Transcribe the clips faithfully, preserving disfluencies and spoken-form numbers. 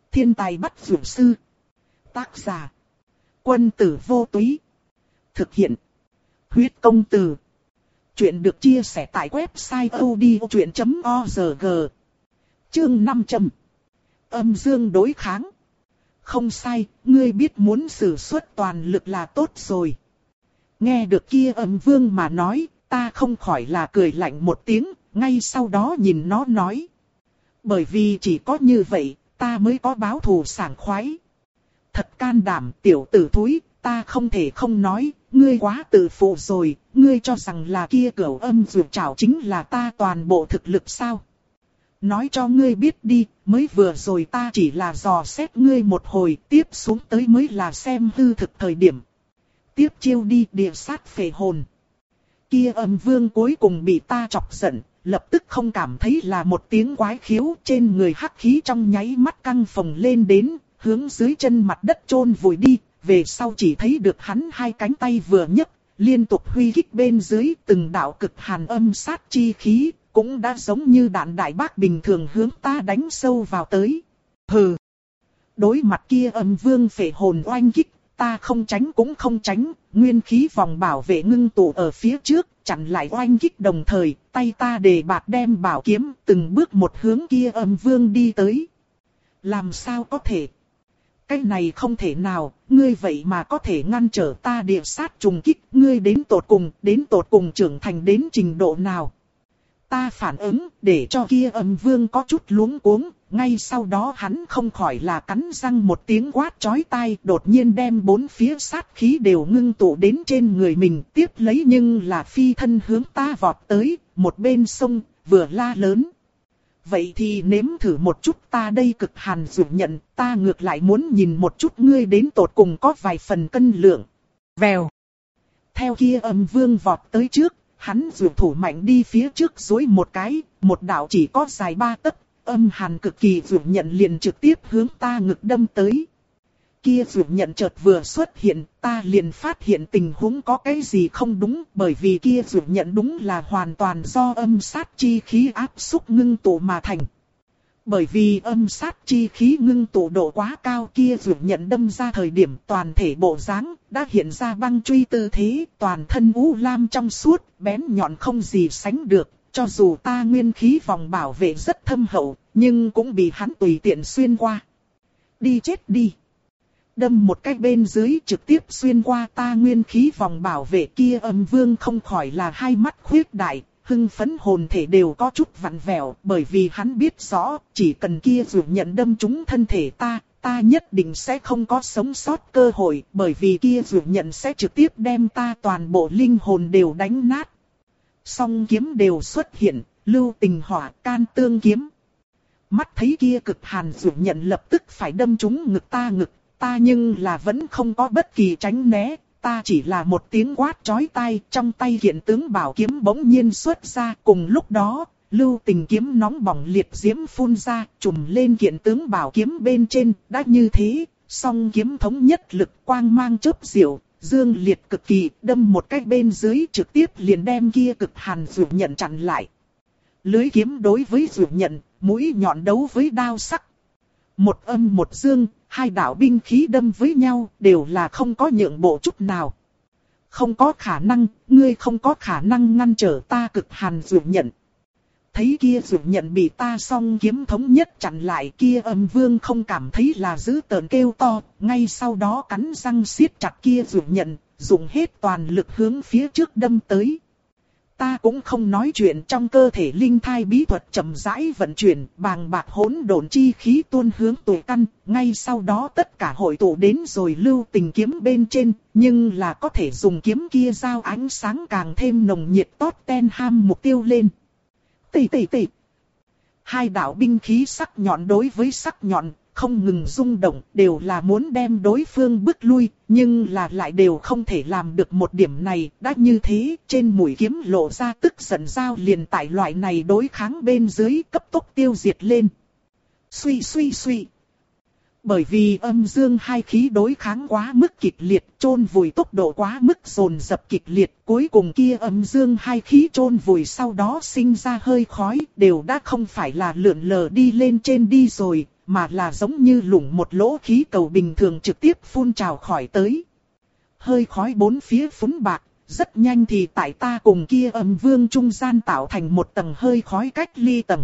Thiên tài bắt dược sư. Tác giả. Quân tử vô túy. Thực hiện. Huyết công từ. Chuyện được chia sẻ tại website odchuyện chấm org. Chương năm trăm. Âm dương đối kháng. Không sai, ngươi biết muốn sử xuất toàn lực là tốt rồi. Nghe được kia âm vương mà nói, ta không khỏi là cười lạnh một tiếng, ngay sau đó nhìn nó nói. Bởi vì chỉ có như vậy, ta mới có báo thù sảng khoái. Thật can đảm tiểu tử thúi, ta không thể không nói, ngươi quá tự phụ rồi, ngươi cho rằng là kia cửu âm dược trảo chính là ta toàn bộ thực lực sao? Nói cho ngươi biết đi, mới vừa rồi ta chỉ là dò xét ngươi một hồi, tiếp xuống tới mới là xem hư thực thời điểm. Tiếp chiêu đi địa sát phệ hồn. Kia âm vương cuối cùng bị ta chọc giận, lập tức không cảm thấy là một tiếng quái khiếu, trên người hắc khí trong nháy mắt căng phồng lên đến, hướng dưới chân mặt đất chôn vùi đi, về sau chỉ thấy được hắn hai cánh tay vừa nhấc, liên tục huy kích bên dưới từng đạo cực hàn âm sát chi khí, cũng đã giống như đạn đại bác bình thường hướng ta đánh sâu vào tới. Hừ! Đối mặt kia âm vương phệ hồn oanh kích, ta không tránh cũng không tránh, nguyên khí vòng bảo vệ ngưng tụ ở phía trước, chặn lại oanh kích đồng thời, tay ta đề bạt đem bảo kiếm từng bước một hướng kia âm vương đi tới. Làm sao có thể? Cái này không thể nào, ngươi vậy mà có thể ngăn trở ta địa sát trùng kích, ngươi đến tột cùng, đến tột cùng trưởng thành đến trình độ nào? Ta phản ứng, để cho kia âm vương có chút luống cuống, ngay sau đó hắn không khỏi là cắn răng một tiếng quát chói tai, đột nhiên đem bốn phía sát khí đều ngưng tụ đến trên người mình, tiếp lấy nhưng là phi thân hướng ta vọt tới, một bên sông, vừa la lớn. Vậy thì nếm thử một chút ta đây cực hàn dụ nhận, ta ngược lại muốn nhìn một chút ngươi đến tột cùng có vài phần cân lượng. Vèo. Theo kia âm vương vọt tới trước, hắn dụ thủ mạnh đi phía trước duỗi một cái, một đạo chỉ có dài ba tấc, âm hàn cực kỳ dụ nhận liền trực tiếp hướng ta ngực đâm tới. Kia dụ nhận chợt vừa xuất hiện, ta liền phát hiện tình huống có cái gì không đúng, bởi vì kia dụ nhận đúng là hoàn toàn do âm sát chi khí áp xúc ngưng tụ mà thành. Bởi vì âm sát chi khí ngưng tụ độ quá cao, kia dụ nhận đâm ra thời điểm toàn thể bộ dáng đã hiện ra băng truy tư thế, toàn thân u lam trong suốt, bén nhọn không gì sánh được. Cho dù ta nguyên khí vòng bảo vệ rất thâm hậu, nhưng cũng bị hắn tùy tiện xuyên qua. Đi chết đi! Đâm một cái bên dưới trực tiếp xuyên qua ta nguyên khí vòng bảo vệ, kia âm vương không khỏi là hai mắt khuyết đại, hưng phấn hồn thể đều có chút vặn vẹo, bởi vì hắn biết rõ, chỉ cần kia dụ nhận đâm trúng thân thể ta, ta nhất định sẽ không có sống sót cơ hội, bởi vì kia dụ nhận sẽ trực tiếp đem ta toàn bộ linh hồn đều đánh nát. Song kiếm đều xuất hiện, lưu tình hỏa can tương kiếm. Mắt thấy kia cực hàn dụ nhận lập tức phải đâm trúng ngực ta ngực, ta nhưng là vẫn không có bất kỳ tránh né, ta chỉ là một tiếng quát chói tai, trong tay hiện tướng bảo kiếm bỗng nhiên xuất ra, cùng lúc đó, lưu tình kiếm nóng bỏng liệt diễm phun ra, trùm lên hiện tướng bảo kiếm bên trên, đã như thế, song kiếm thống nhất lực quang mang chớp diệu, dương liệt cực kỳ, đâm một cái bên dưới trực tiếp liền đem kia cực hàn dụ nhận chặn lại. Lưới kiếm đối với dụ nhận, mũi nhọn đấu với đao sắc. Một âm một dương, hai đạo binh khí đâm với nhau, đều là không có nhượng bộ chút nào. Không có khả năng, ngươi không có khả năng ngăn trở ta cực hàn dụ nhận. Thấy kia dụ nhận bị ta song kiếm thống nhất chặn lại, kia âm vương không cảm thấy là dữ tợn kêu to, ngay sau đó cắn răng siết chặt kia dụ nhận, dùng hết toàn lực hướng phía trước đâm tới. Ta cũng không nói chuyện, trong cơ thể linh thai bí thuật chậm rãi vận chuyển, bàng bạc hỗn độn chi khí tuôn hướng tuổi căn, ngay sau đó tất cả hội tụ đến rồi lưu tình kiếm bên trên, nhưng là có thể dùng kiếm kia giao ánh sáng càng thêm nồng nhiệt tốt ten ham mục tiêu lên. Tì tì tì. Hai đạo binh khí sắc nhọn đối với sắc nhọn, không ngừng rung động, đều là muốn đem đối phương bức lui, nhưng là lại đều không thể làm được một điểm này. Đã như thế, trên mũi kiếm lộ ra tức giận dao liền tại loại này đối kháng bên dưới cấp tốc tiêu diệt lên. Suy suy suy. Bởi vì âm dương hai khí đối kháng quá mức kịch liệt, chôn vùi tốc độ quá mức dồn dập kịch liệt, cuối cùng kia âm dương hai khí chôn vùi sau đó sinh ra hơi khói, đều đã không phải là lượn lờ đi lên trên đi rồi, mà là giống như lủng một lỗ khí cầu bình thường trực tiếp phun trào khỏi tới. Hơi khói bốn phía phúng bạc, rất nhanh thì tại ta cùng kia âm vương trung gian tạo thành một tầng hơi khói cách ly tầng.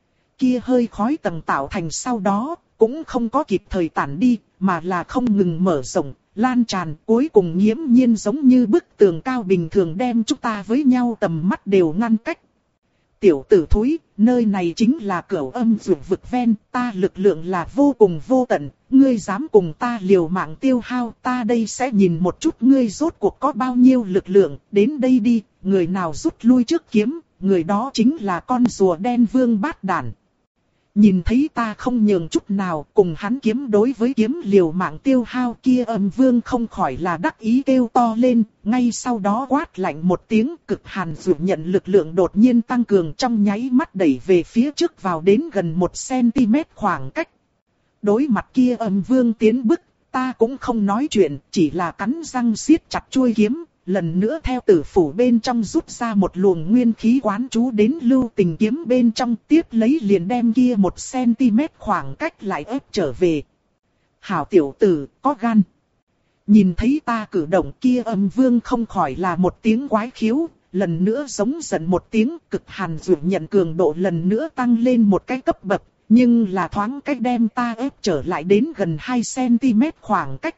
Kia hơi khói tầng tạo thành sau đó, cũng không có kịp thời tản đi, mà là không ngừng mở rộng, lan tràn, cuối cùng nghiễm nhiên giống như bức tường cao bình thường đem chúng ta với nhau tầm mắt đều ngăn cách. Tiểu tử thúi, nơi này chính là cửu âm dược vực ven, ta lực lượng là vô cùng vô tận, ngươi dám cùng ta liều mạng tiêu hao, ta đây sẽ nhìn một chút ngươi rốt cuộc có bao nhiêu lực lượng, đến đây đi, người nào rút lui trước kiếm, người đó chính là con rùa đen vương bát đản. Nhìn thấy ta không nhường chút nào, cùng hắn kiếm đối với kiếm liều mạng tiêu hao, kia âm vương không khỏi là đắc ý kêu to lên, ngay sau đó quát lạnh một tiếng, cực hàn dụ nhận lực lượng đột nhiên tăng cường, trong nháy mắt đẩy về phía trước vào đến gần một xăng-ti-mét khoảng cách. Đối mặt kia âm vương tiến bức, ta cũng không nói chuyện, chỉ là cắn răng siết chặt chuôi kiếm. Lần nữa theo tử phủ bên trong rút ra một luồng nguyên khí quán chú đến lưu tình kiếm bên trong, tiếp lấy liền đem kia một xăng-ti-mét khoảng cách lại ép trở về. Hảo tiểu tử, có gan. Nhìn thấy ta cử động, kia âm vương không khỏi là một tiếng quái khiếu, lần nữa giống giận một tiếng, cực hàn dụ nhận cường độ lần nữa tăng lên một cái cấp bậc, nhưng là thoáng cách đem ta ép trở lại đến gần hai xăng-ti-mét khoảng cách.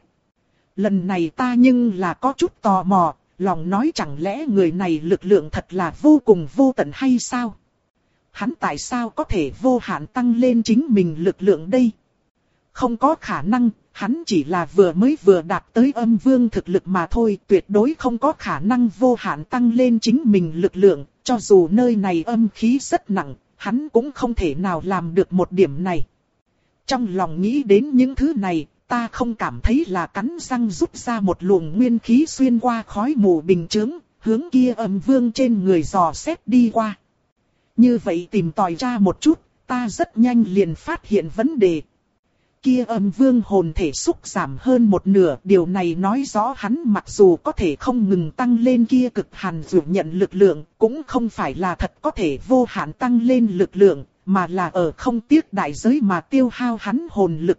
Lần này ta nhưng là có chút tò mò, lòng nói chẳng lẽ người này lực lượng thật là vô cùng vô tận hay sao? Hắn tại sao có thể vô hạn tăng lên chính mình lực lượng đây? Không có khả năng, hắn chỉ là vừa mới vừa đạt tới âm vương thực lực mà thôi, tuyệt đối không có khả năng vô hạn tăng lên chính mình lực lượng, cho dù nơi này âm khí rất nặng, hắn cũng không thể nào làm được một điểm này. Trong lòng nghĩ đến những thứ này, ta không cảm thấy là cắn răng rút ra một luồng nguyên khí xuyên qua khói mù bình chướng, hướng kia âm vương trên người dò xét đi qua. Như vậy tìm tòi ra một chút, ta rất nhanh liền phát hiện vấn đề. Kia âm vương hồn thể xúc giảm hơn một nửa, điều này nói rõ hắn mặc dù có thể không ngừng tăng lên kia cực hàn dụ nhận lực lượng, cũng không phải là thật có thể vô hạn tăng lên lực lượng, mà là ở không tiếc đại giới mà tiêu hao hắn hồn lực.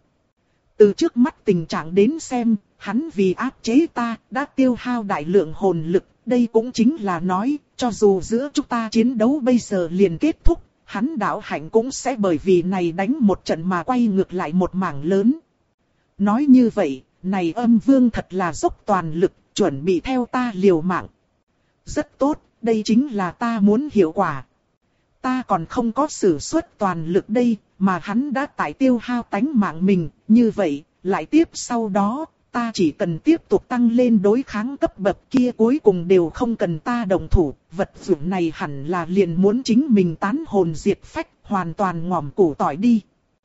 Từ trước mắt tình trạng đến xem, hắn vì áp chế ta, đã tiêu hao đại lượng hồn lực, đây cũng chính là nói, cho dù giữa chúng ta chiến đấu bây giờ liền kết thúc, hắn đạo hạnh cũng sẽ bởi vì này đánh một trận mà quay ngược lại một mảng lớn. Nói như vậy, này âm vương thật là dốc toàn lực, chuẩn bị theo ta liều mạng. Rất tốt, đây chính là ta muốn hiệu quả. Ta còn không có sử xuất toàn lực đây, mà hắn đã tại tiêu hao tánh mạng mình, như vậy, lại tiếp sau đó, ta chỉ cần tiếp tục tăng lên đối kháng cấp bậc kia cuối cùng đều không cần ta đồng thủ, vật dụng này hẳn là liền muốn chính mình tán hồn diệt phách, hoàn toàn ngòm củ tỏi đi.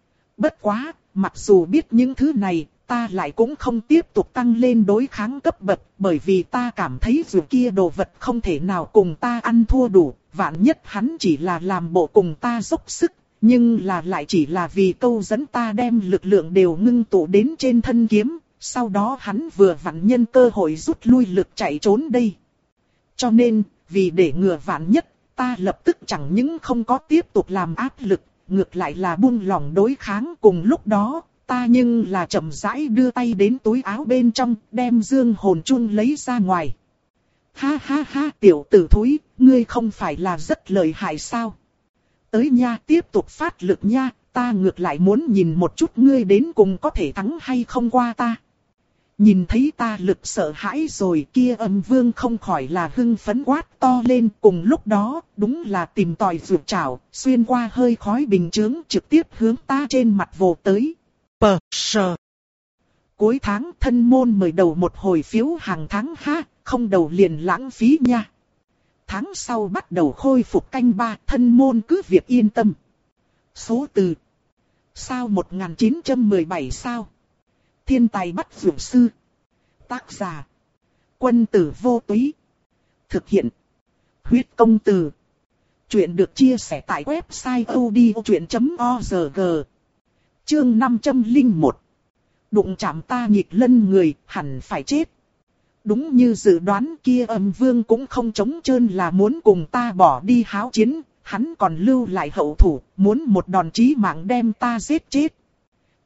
Bất quá, mặc dù biết những thứ này, ta lại cũng không tiếp tục tăng lên đối kháng cấp bậc, bởi vì ta cảm thấy dù kia đồ vật không thể nào cùng ta ăn thua đủ, vạn nhất hắn chỉ là làm bộ cùng ta dốc sức, nhưng là lại chỉ là vì câu dẫn ta đem lực lượng đều ngưng tụ đến trên thân kiếm, sau đó hắn vừa vặn nhân cơ hội rút lui lực chạy trốn đây. Cho nên, vì để ngừa vạn nhất, ta lập tức chẳng những không có tiếp tục làm áp lực, ngược lại là buông lỏng đối kháng. Cùng lúc đó, ta nhưng là chậm rãi đưa tay đến túi áo bên trong, đem dương hồn chun lấy ra ngoài. Ha ha ha, tiểu tử thúi, ngươi không phải là rất lợi hại sao? Tới nha, tiếp tục phát lực nha, ta ngược lại muốn nhìn một chút ngươi đến cùng có thể thắng hay không qua ta. Nhìn thấy ta lực sợ hãi rồi, kia âm vương không khỏi là hưng phấn quát to lên. Cùng lúc đó, đúng là tìm tòi vượt trảo, xuyên qua hơi khói bình chướng trực tiếp hướng ta trên mặt vồ tới. Pờ sờ. Cuối tháng thân môn mời đầu một hồi phiếu hàng tháng ha, không đầu liền lãng phí nha. Tháng sau bắt đầu khôi phục canh ba, thân môn cứ việc yên tâm. Số từ. Sao một nghìn chín trăm mười bảy sao? Thiên tài bắt dược sư. Tác giả. Quân tử vô túy. Thực hiện. Huyết công từ. Chuyện được chia sẻ tại website odchuyện chấm org. Chương năm trăm lẻ một. Đụng chạm ta nhịp lân người, hẳn phải chết. Đúng như dự đoán, kia âm vương cũng không trống trơn là muốn cùng ta bỏ đi háo chiến, hắn còn lưu lại hậu thủ, muốn một đòn chí mạng đem ta giết chết.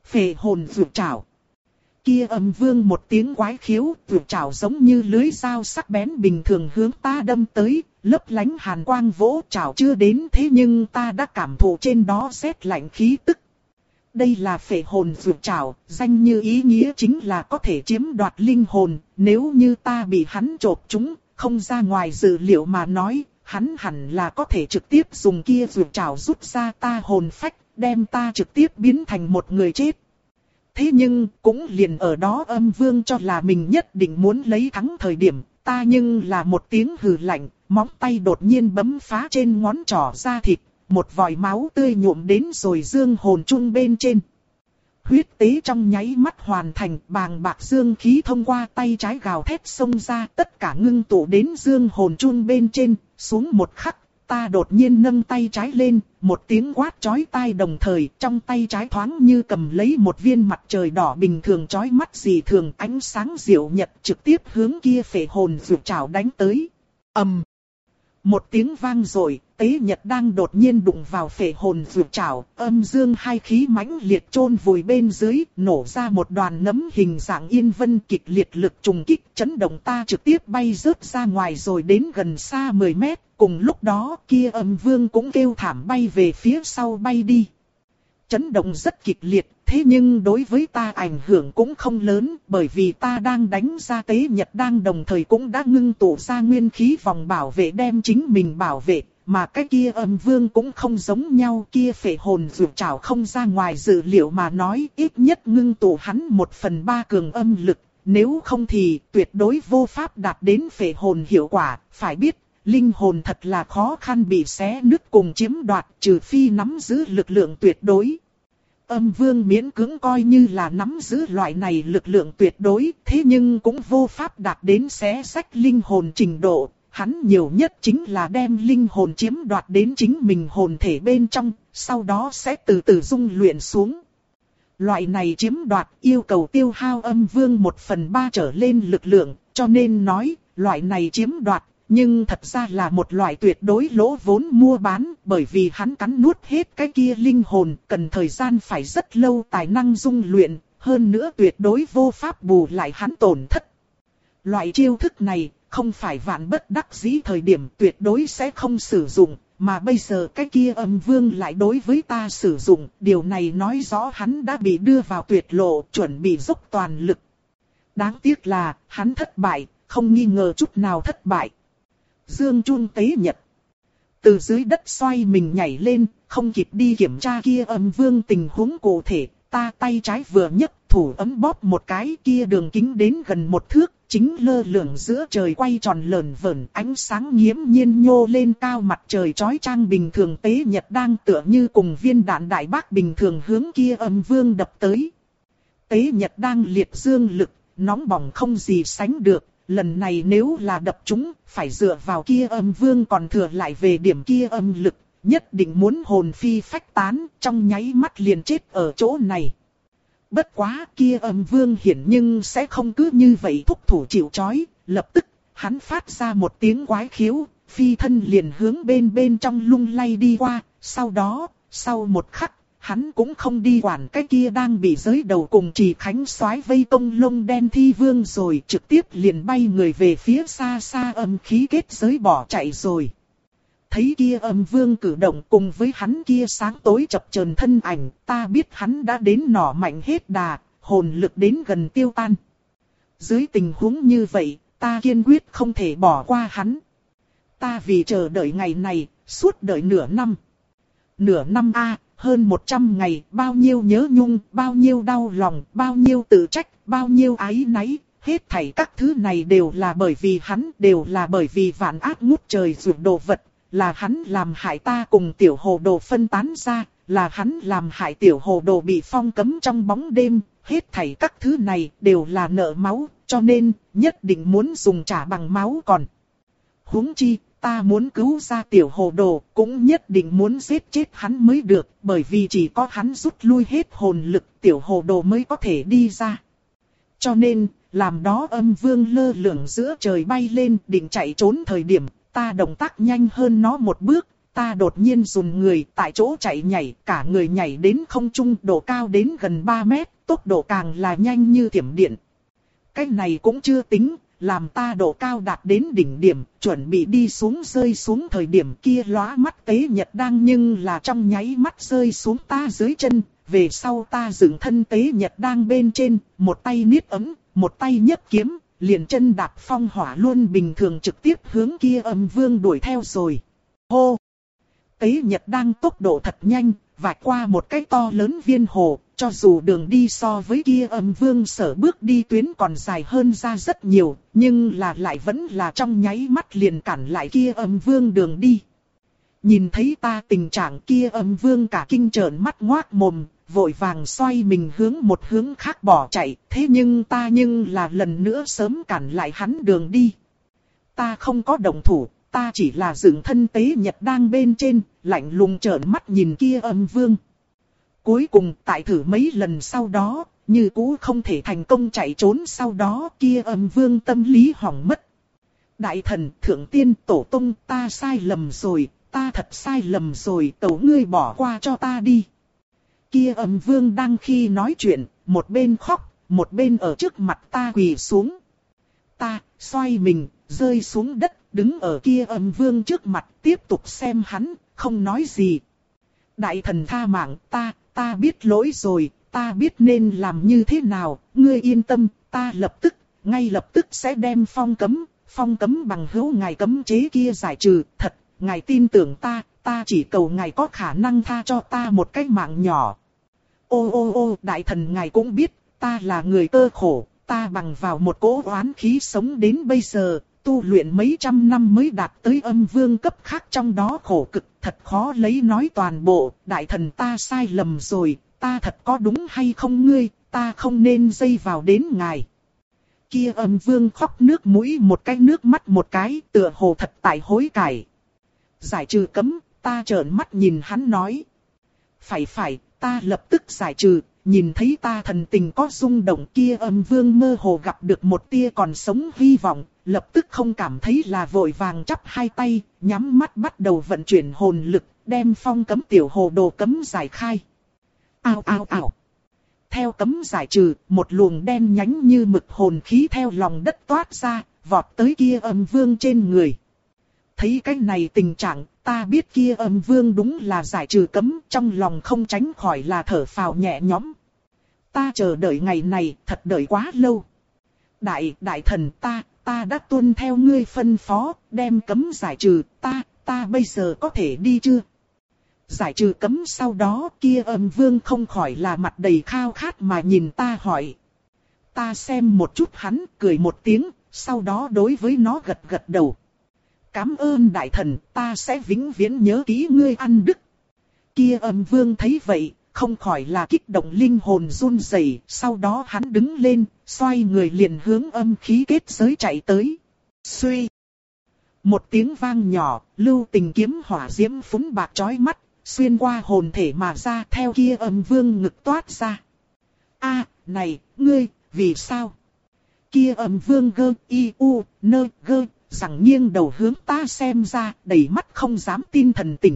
Phệ hồn vượt trảo. Kia âm vương một tiếng quái khiếu, vượt trảo giống như lưới dao sắc bén bình thường hướng ta đâm tới, lấp lánh hàn quang vỗ trảo chưa đến thế nhưng ta đã cảm thụ trên đó rét lạnh khí tức. Đây là phệ hồn vượt trảo, danh như ý nghĩa chính là có thể chiếm đoạt linh hồn, nếu như ta bị hắn chộp chúng, không ra ngoài dự liệu mà nói, hắn hẳn là có thể trực tiếp dùng kia vượt trảo rút ra ta hồn phách, đem ta trực tiếp biến thành một người chết. Thế nhưng, cũng liền ở đó âm vương cho là mình nhất định muốn lấy thắng thời điểm, ta nhưng là một tiếng hừ lạnh, móng tay đột nhiên bấm phá trên ngón trỏ da thịt, một vòi máu tươi nhuộm đến rồi dương hồn chung bên trên. Huyết tế trong nháy mắt hoàn thành, bàng bạc dương khí thông qua tay trái gào thét xông ra, tất cả ngưng tụ đến dương hồn chung bên trên, xuống một khắc. Ta đột nhiên nâng tay trái lên, một tiếng quát chói tai đồng thời, trong tay trái thoáng như cầm lấy một viên mặt trời đỏ bình thường chói mắt dị thường, ánh sáng diệu nhật trực tiếp hướng kia phệ hồn vượt trảo đánh tới. ầm, um. Một tiếng vang rồi, tế nhật đang đột nhiên đụng vào phệ hồn vượt trảo, âm dương hai khí mãnh liệt chôn vùi bên dưới, nổ ra một đoàn nấm hình dạng yên vân kịch liệt lực trùng kích, chấn động ta trực tiếp bay rớt ra ngoài rồi đến gần xa mười mét, cùng lúc đó kia âm vương cũng kêu thảm bay về phía sau bay đi. Chấn động rất kịch liệt, thế nhưng đối với ta ảnh hưởng cũng không lớn, bởi vì ta đang đánh ra tế nhật đang đồng thời cũng đã ngưng tụ ra nguyên khí vòng bảo vệ đem chính mình bảo vệ, mà cái kia âm vương cũng không giống nhau, kia phệ hồn vượt trảo không ra ngoài dự liệu mà nói, ít nhất ngưng tụ hắn một phần ba cường âm lực, nếu không thì tuyệt đối vô pháp đạt đến phệ hồn hiệu quả, phải biết. Linh hồn thật là khó khăn bị xé nứt cùng chiếm đoạt, trừ phi nắm giữ lực lượng tuyệt đối. Âm vương miễn cưỡng coi như là nắm giữ loại này lực lượng tuyệt đối, thế nhưng cũng vô pháp đạt đến xé rách linh hồn trình độ. Hắn nhiều nhất chính là đem linh hồn chiếm đoạt đến chính mình hồn thể bên trong, sau đó sẽ từ từ dung luyện xuống. Loại này chiếm đoạt yêu cầu tiêu hao âm vương một phần ba trở lên lực lượng, cho nên nói, loại này chiếm đoạt. Nhưng thật ra là một loại tuyệt đối lỗ vốn mua bán, bởi vì hắn cắn nuốt hết cái kia linh hồn, cần thời gian phải rất lâu tài năng dung luyện, hơn nữa tuyệt đối vô pháp bù lại hắn tổn thất. Loại chiêu thức này, không phải vạn bất đắc dĩ thời điểm tuyệt đối sẽ không sử dụng, mà bây giờ cái kia âm vương lại đối với ta sử dụng, điều này nói rõ hắn đã bị đưa vào tuyệt lộ, chuẩn bị dốc toàn lực. Đáng tiếc là, hắn thất bại, không nghi ngờ chút nào thất bại. Dương chun tế nhật. Từ dưới đất xoay mình nhảy lên, không kịp đi kiểm tra kia âm vương tình huống cụ thể, ta tay trái vừa nhấc thủ ấm bóp một cái kia đường kính đến gần một thước, chính lơ lửng giữa trời quay tròn lởn vởn ánh sáng nghiễm nhiên nhô lên cao mặt trời chói chang bình thường tế nhật đang tựa như cùng viên đạn đại bác bình thường hướng kia âm vương đập tới. Tế nhật đang liệt dương lực, nóng bỏng không gì sánh được. Lần này nếu là đập chúng, phải dựa vào kia âm vương còn thừa lại về điểm kia âm lực, nhất định muốn hồn phi phách tán, trong nháy mắt liền chết ở chỗ này. Bất quá kia âm vương hiển nhưng sẽ không cứ như vậy thúc thủ chịu trói, lập tức, hắn phát ra một tiếng quái khiếu, phi thân liền hướng bên bên trong lung lay đi qua, sau đó, sau một khắc, hắn cũng không đi quản cái kia đang bị giới đầu cùng Trì Khánh soái vây công lông đen thi vương rồi, trực tiếp liền bay người về phía xa xa âm khí kết giới bỏ chạy rồi. Thấy kia âm vương cử động cùng với hắn kia sáng tối chập chờn thân ảnh, ta biết hắn đã đến nỏ mạnh hết đà, hồn lực đến gần tiêu tan. Dưới tình huống như vậy, ta kiên quyết không thể bỏ qua hắn. Ta vì chờ đợi ngày này, suốt đợi nửa năm. Nửa năm a, hơn một trăm ngày, bao nhiêu nhớ nhung, bao nhiêu đau lòng, bao nhiêu tự trách, bao nhiêu áy náy. Hết thảy các thứ này đều là bởi vì hắn, đều là bởi vì vạn ác ngút trời rụt đồ vật. Là hắn làm hại ta cùng tiểu hồ đồ phân tán ra, là hắn làm hại tiểu hồ đồ bị phong cấm trong bóng đêm. Hết thảy các thứ này đều là nợ máu, cho nên nhất định muốn dùng trả bằng máu còn. Huống chi, ta muốn cứu ra tiểu hồ đồ, cũng nhất định muốn giết chết hắn mới được, bởi vì chỉ có hắn rút lui hết hồn lực, tiểu hồ đồ mới có thể đi ra. Cho nên, làm đó âm vương lơ lửng giữa trời bay lên định chạy trốn thời điểm, ta động tác nhanh hơn nó một bước, ta đột nhiên run người tại chỗ chạy nhảy, cả người nhảy đến không trung, độ cao đến gần ba mét, tốc độ càng là nhanh như thiểm điện. Cái này cũng chưa tính, làm ta độ cao đạt đến đỉnh điểm, chuẩn bị đi xuống rơi xuống thời điểm kia lóa mắt tế nhật đang nhưng là trong nháy mắt rơi xuống ta dưới chân, về sau ta dựng thân tế nhật đang bên trên, một tay niết ấm, một tay nhấc kiếm, liền chân đạp phong hỏa luôn bình thường trực tiếp hướng kia âm vương đuổi theo rồi. Hô! Tế nhật đang tốc độ thật nhanh, vạch qua một cái to lớn viên hồ, cho dù đường đi so với kia âm vương sở bước đi tuyến còn dài hơn ra rất nhiều, nhưng là lại vẫn là trong nháy mắt liền cản lại kia âm vương đường đi. Nhìn thấy ta tình trạng kia âm vương cả kinh trợn mắt ngoác mồm, vội vàng xoay mình hướng một hướng khác bỏ chạy, thế nhưng ta nhưng là lần nữa sớm cản lại hắn đường đi. Ta không có động thủ, ta chỉ là dựng thân tế nhật đang bên trên, lạnh lùng trợn mắt nhìn kia âm vương. Cuối cùng tại thử mấy lần sau đó, như cũ không thể thành công chạy trốn, sau đó kia âm vương tâm lý hỏng mất. Đại thần, thượng tiên, tổ tông, ta sai lầm rồi, ta thật sai lầm rồi, tẩu ngươi bỏ qua cho ta đi. Kia âm vương đang khi nói chuyện, một bên khóc, một bên ở trước mặt ta quỳ xuống. Ta, xoay mình, rơi xuống đất, đứng ở kia âm vương trước mặt, tiếp tục xem hắn, không nói gì. Đại thần tha mạng, ta, ta biết lỗi rồi, ta biết nên làm như thế nào, ngươi yên tâm, ta lập tức, ngay lập tức sẽ đem phong cấm, phong cấm bằng hữu ngài cấm chế kia giải trừ, thật, ngài tin tưởng ta, ta chỉ cầu ngài có khả năng tha cho ta một cái mạng nhỏ. Ô ô ô, đại thần ngài cũng biết, ta là người cơ khổ, ta bằng vào một cỗ oán khí sống đến bây giờ, tu luyện mấy trăm năm mới đạt tới âm vương cấp khác, trong đó khổ cực, thật khó lấy nói toàn bộ, đại thần ta sai lầm rồi, ta thật có đúng hay không ngươi, ta không nên dây vào đến ngài. Kia âm vương khóc nước mũi một cái nước mắt một cái, tựa hồ thật tại hối cải. Giải trừ cấm, ta trợn mắt nhìn hắn nói. Phải phải, ta lập tức giải trừ, nhìn thấy ta thần tình có rung động, kia âm vương mơ hồ gặp được một tia còn sống hy vọng, lập tức không cảm thấy là vội vàng chắp hai tay, nhắm mắt bắt đầu vận chuyển hồn lực, đem phong cấm tiểu hồ đồ cấm giải khai. Ao ao ao. Theo cấm giải trừ, một luồng đen nhánh như mực hồn khí theo lòng đất toát ra, vọt tới kia âm vương trên người. Thấy cái này tình trạng, ta biết kia âm vương đúng là giải trừ cấm, trong lòng không tránh khỏi là thở phào nhẹ nhõm. Ta chờ đợi ngày này, thật đợi quá lâu. Đại, đại thần ta, ta đã tuân theo ngươi phân phó, đem cấm giải trừ, ta, ta bây giờ có thể đi chưa? Giải trừ cấm sau đó kia âm vương không khỏi là mặt đầy khao khát mà nhìn ta hỏi. Ta xem một chút hắn, cười một tiếng, sau đó đối với nó gật gật đầu. Cảm ơn đại thần, ta sẽ vĩnh viễn nhớ kỹ ngươi ăn đức. Kia âm vương thấy vậy, không khỏi là kích động linh hồn run rẩy, sau đó hắn đứng lên, xoay người liền hướng âm khí kết giới chạy tới. Xuy! Một tiếng vang nhỏ, lưu tình kiếm hỏa diễm phúng bạc chói mắt, xuyên qua hồn thể mà ra, theo kia âm vương ngực toát ra. A, này, ngươi, vì sao? Kia âm vương gơ, y, u, nơ, gơ, rằng nghiêng đầu hướng ta xem ra, đầy mắt không dám tin thần tình.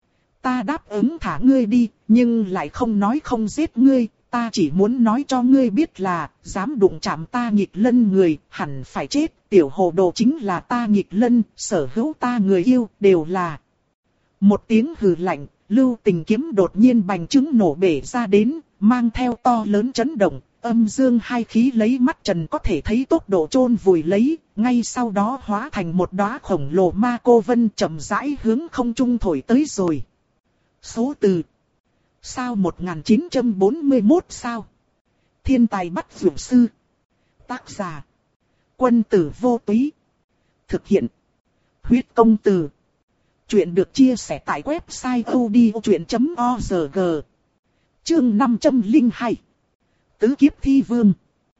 Ta đáp ứng thả ngươi đi, nhưng lại không nói không giết ngươi, ta chỉ muốn nói cho ngươi biết là, dám đụng chạm ta nghịch lân người, hẳn phải chết, tiểu hồ đồ chính là ta nghịch lân, sở hữu ta người yêu, đều là. Một tiếng hừ lạnh, lưu tình kiếm đột nhiên bành trướng nổ bể ra đến, mang theo to lớn chấn động, âm dương hai khí lấy mắt trần có thể thấy tốc độ chôn vùi lấy, ngay sau đó hóa thành một đóa khổng lồ ma cô vân chậm rãi hướng không trung thổi tới rồi. Số từ sao một nghìn chín trăm bốn mươi mốt sao? Thiên tài bắt dược sư. Tác giả Quân tử vô túy. Thực hiện Huyết công từ. Chuyện được chia sẻ tại website odchuyện chấm org. Chương năm trăm lẻ hai. Tứ kiếp thi vương.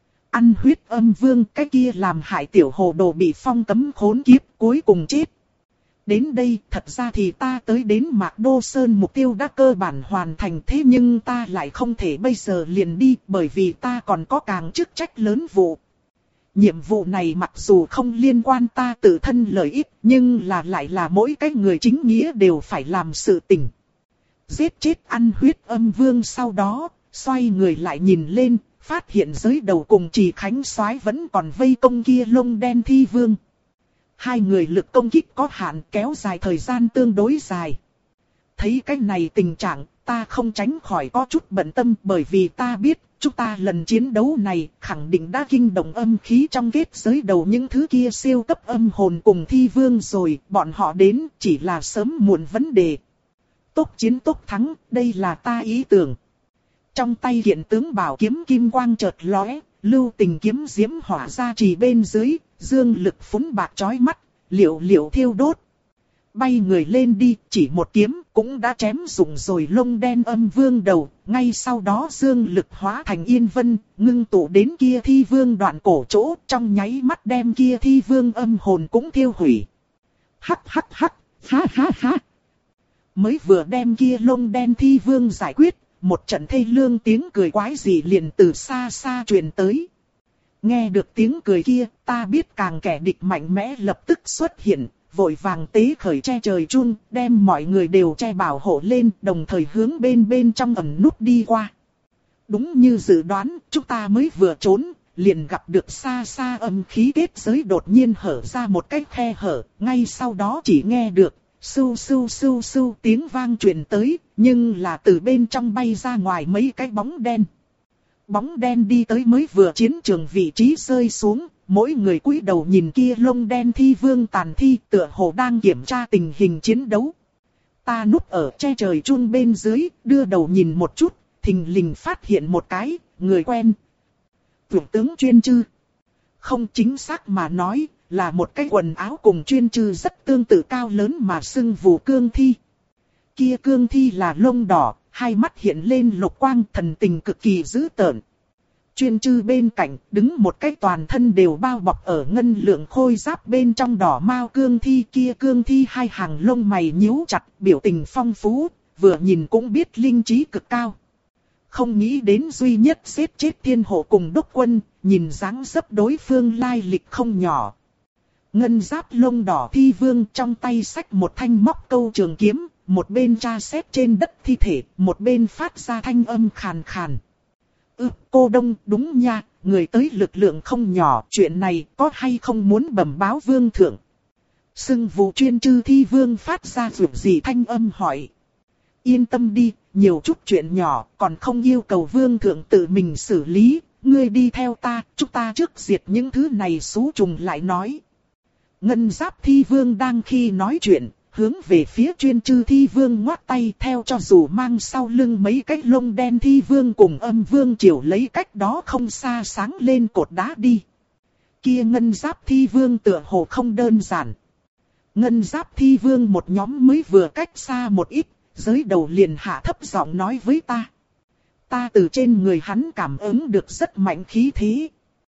Ăn huyết âm vương, cái kia làm hại tiểu hồ đồ bị phong cấm khốn kiếp, cuối cùng chết. Đến đây, thật ra thì ta tới đến Mạc Đô Sơn mục tiêu đã cơ bản hoàn thành, thế nhưng ta lại không thể bây giờ liền đi, bởi vì ta còn có càng chức trách lớn vụ. Nhiệm vụ này mặc dù không liên quan ta tự thân lợi ích, nhưng là lại là mỗi cái người chính nghĩa đều phải làm sự tình. Giết chết ăn huyết âm vương sau đó, xoay người lại nhìn lên, phát hiện giới đầu cùng Trì Khánh Soái vẫn còn vây công kia lông đen thi vương. Hai người lực công kích có hạn, kéo dài thời gian tương đối dài. Thấy cái này tình trạng, ta không tránh khỏi có chút bận tâm, bởi vì ta biết, chúng ta lần chiến đấu này khẳng định đã kinh động âm khí trong kết giới đầu những thứ kia siêu cấp âm hồn cùng thi vương rồi, bọn họ đến chỉ là sớm muộn vấn đề. Tốc chiến tốc thắng, đây là ta ý tưởng. Trong tay hiện tướng bảo kiếm kim quang chợt lóe, lưu tình kiếm diễm hỏa ra chỉ bên dưới, dương lực phúng bạc chói mắt, liệu liệu thiêu đốt. Bay người lên đi, chỉ một kiếm cũng đã chém rụng rồi lông đen âm vương đầu, ngay sau đó dương lực hóa thành yên vân, ngưng tụ đến kia thi vương đoạn cổ chỗ, trong nháy mắt đem kia thi vương âm hồn cũng thiêu hủy. Hắc hắc hắc, ha ha ha. Mới vừa đem kia lông đen thi vương giải quyết, một trận thê lương tiếng cười quái dị liền từ xa xa truyền tới. Nghe được tiếng cười kia, ta biết càng kẻ địch mạnh mẽ lập tức xuất hiện, vội vàng tế khởi che trời chun, đem mọi người đều che bảo hộ lên, đồng thời hướng bên bên trong ẩn nút đi qua. Đúng như dự đoán, chúng ta mới vừa trốn, liền gặp được xa xa âm khí kết giới đột nhiên hở ra một cái khe hở, ngay sau đó chỉ nghe được sưu sưu sưu sưu tiếng vang truyền tới, nhưng là từ bên trong bay ra ngoài mấy cái bóng đen. Bóng đen đi tới mới vừa chiến trường vị trí rơi xuống, mỗi người cúi đầu nhìn kia lông đen thi vương tàn thi, tựa hồ đang kiểm tra tình hình chiến đấu. Ta núp ở che trời chun bên dưới, đưa đầu nhìn một chút, thình lình phát hiện một cái, người quen. Tưởng tướng Chuyên Chư. Không, chính xác mà nói, là một cái quần áo cùng Chuyên Chư rất tương tự cao lớn mà xưng vụ cương thi. Kia cương thi là lông đỏ, hai mắt hiện lên lục quang, thần tình cực kỳ dữ tợn. Chuyên Chư bên cạnh, đứng một cái toàn thân đều bao bọc ở ngân lượng khôi giáp bên trong đỏ mao cương thi, kia cương thi hai hàng lông mày nhíu chặt, biểu tình phong phú, vừa nhìn cũng biết linh trí cực cao. Không nghĩ đến duy nhất giết chết thiên hộ cùng đốc quân, nhìn dáng dấp đối phương lai lịch không nhỏ. Ngân giáp lông đỏ thi vương trong tay xách một thanh móc câu trường kiếm, một bên tra xét trên đất thi thể, một bên phát ra thanh âm khàn khàn. Ừ, cô Đông, đúng nha, người tới lực lượng không nhỏ, chuyện này có hay không muốn bẩm báo vương thượng? Xưng vụ Chuyên Chư thi vương phát ra dù gì thanh âm hỏi. Yên tâm đi, nhiều chút chuyện nhỏ, còn không yêu cầu vương thượng tự mình xử lý, ngươi đi theo ta, chúng ta trước diệt những thứ này xú trùng lại nói. Ngân giáp thi vương đang khi nói chuyện, hướng về phía Chuyên Chư thi vương ngoắt tay theo cho dù mang sau lưng mấy cái lông đen thi vương cùng âm vương chiều lấy cách đó không xa sáng lên cột đá đi. Kia ngân giáp thi vương tựa hồ không đơn giản. Ngân giáp thi vương một nhóm mới vừa cách xa một ít, giới đầu liền hạ thấp giọng nói với ta. Ta từ trên người hắn cảm ứng được rất mạnh khí thế.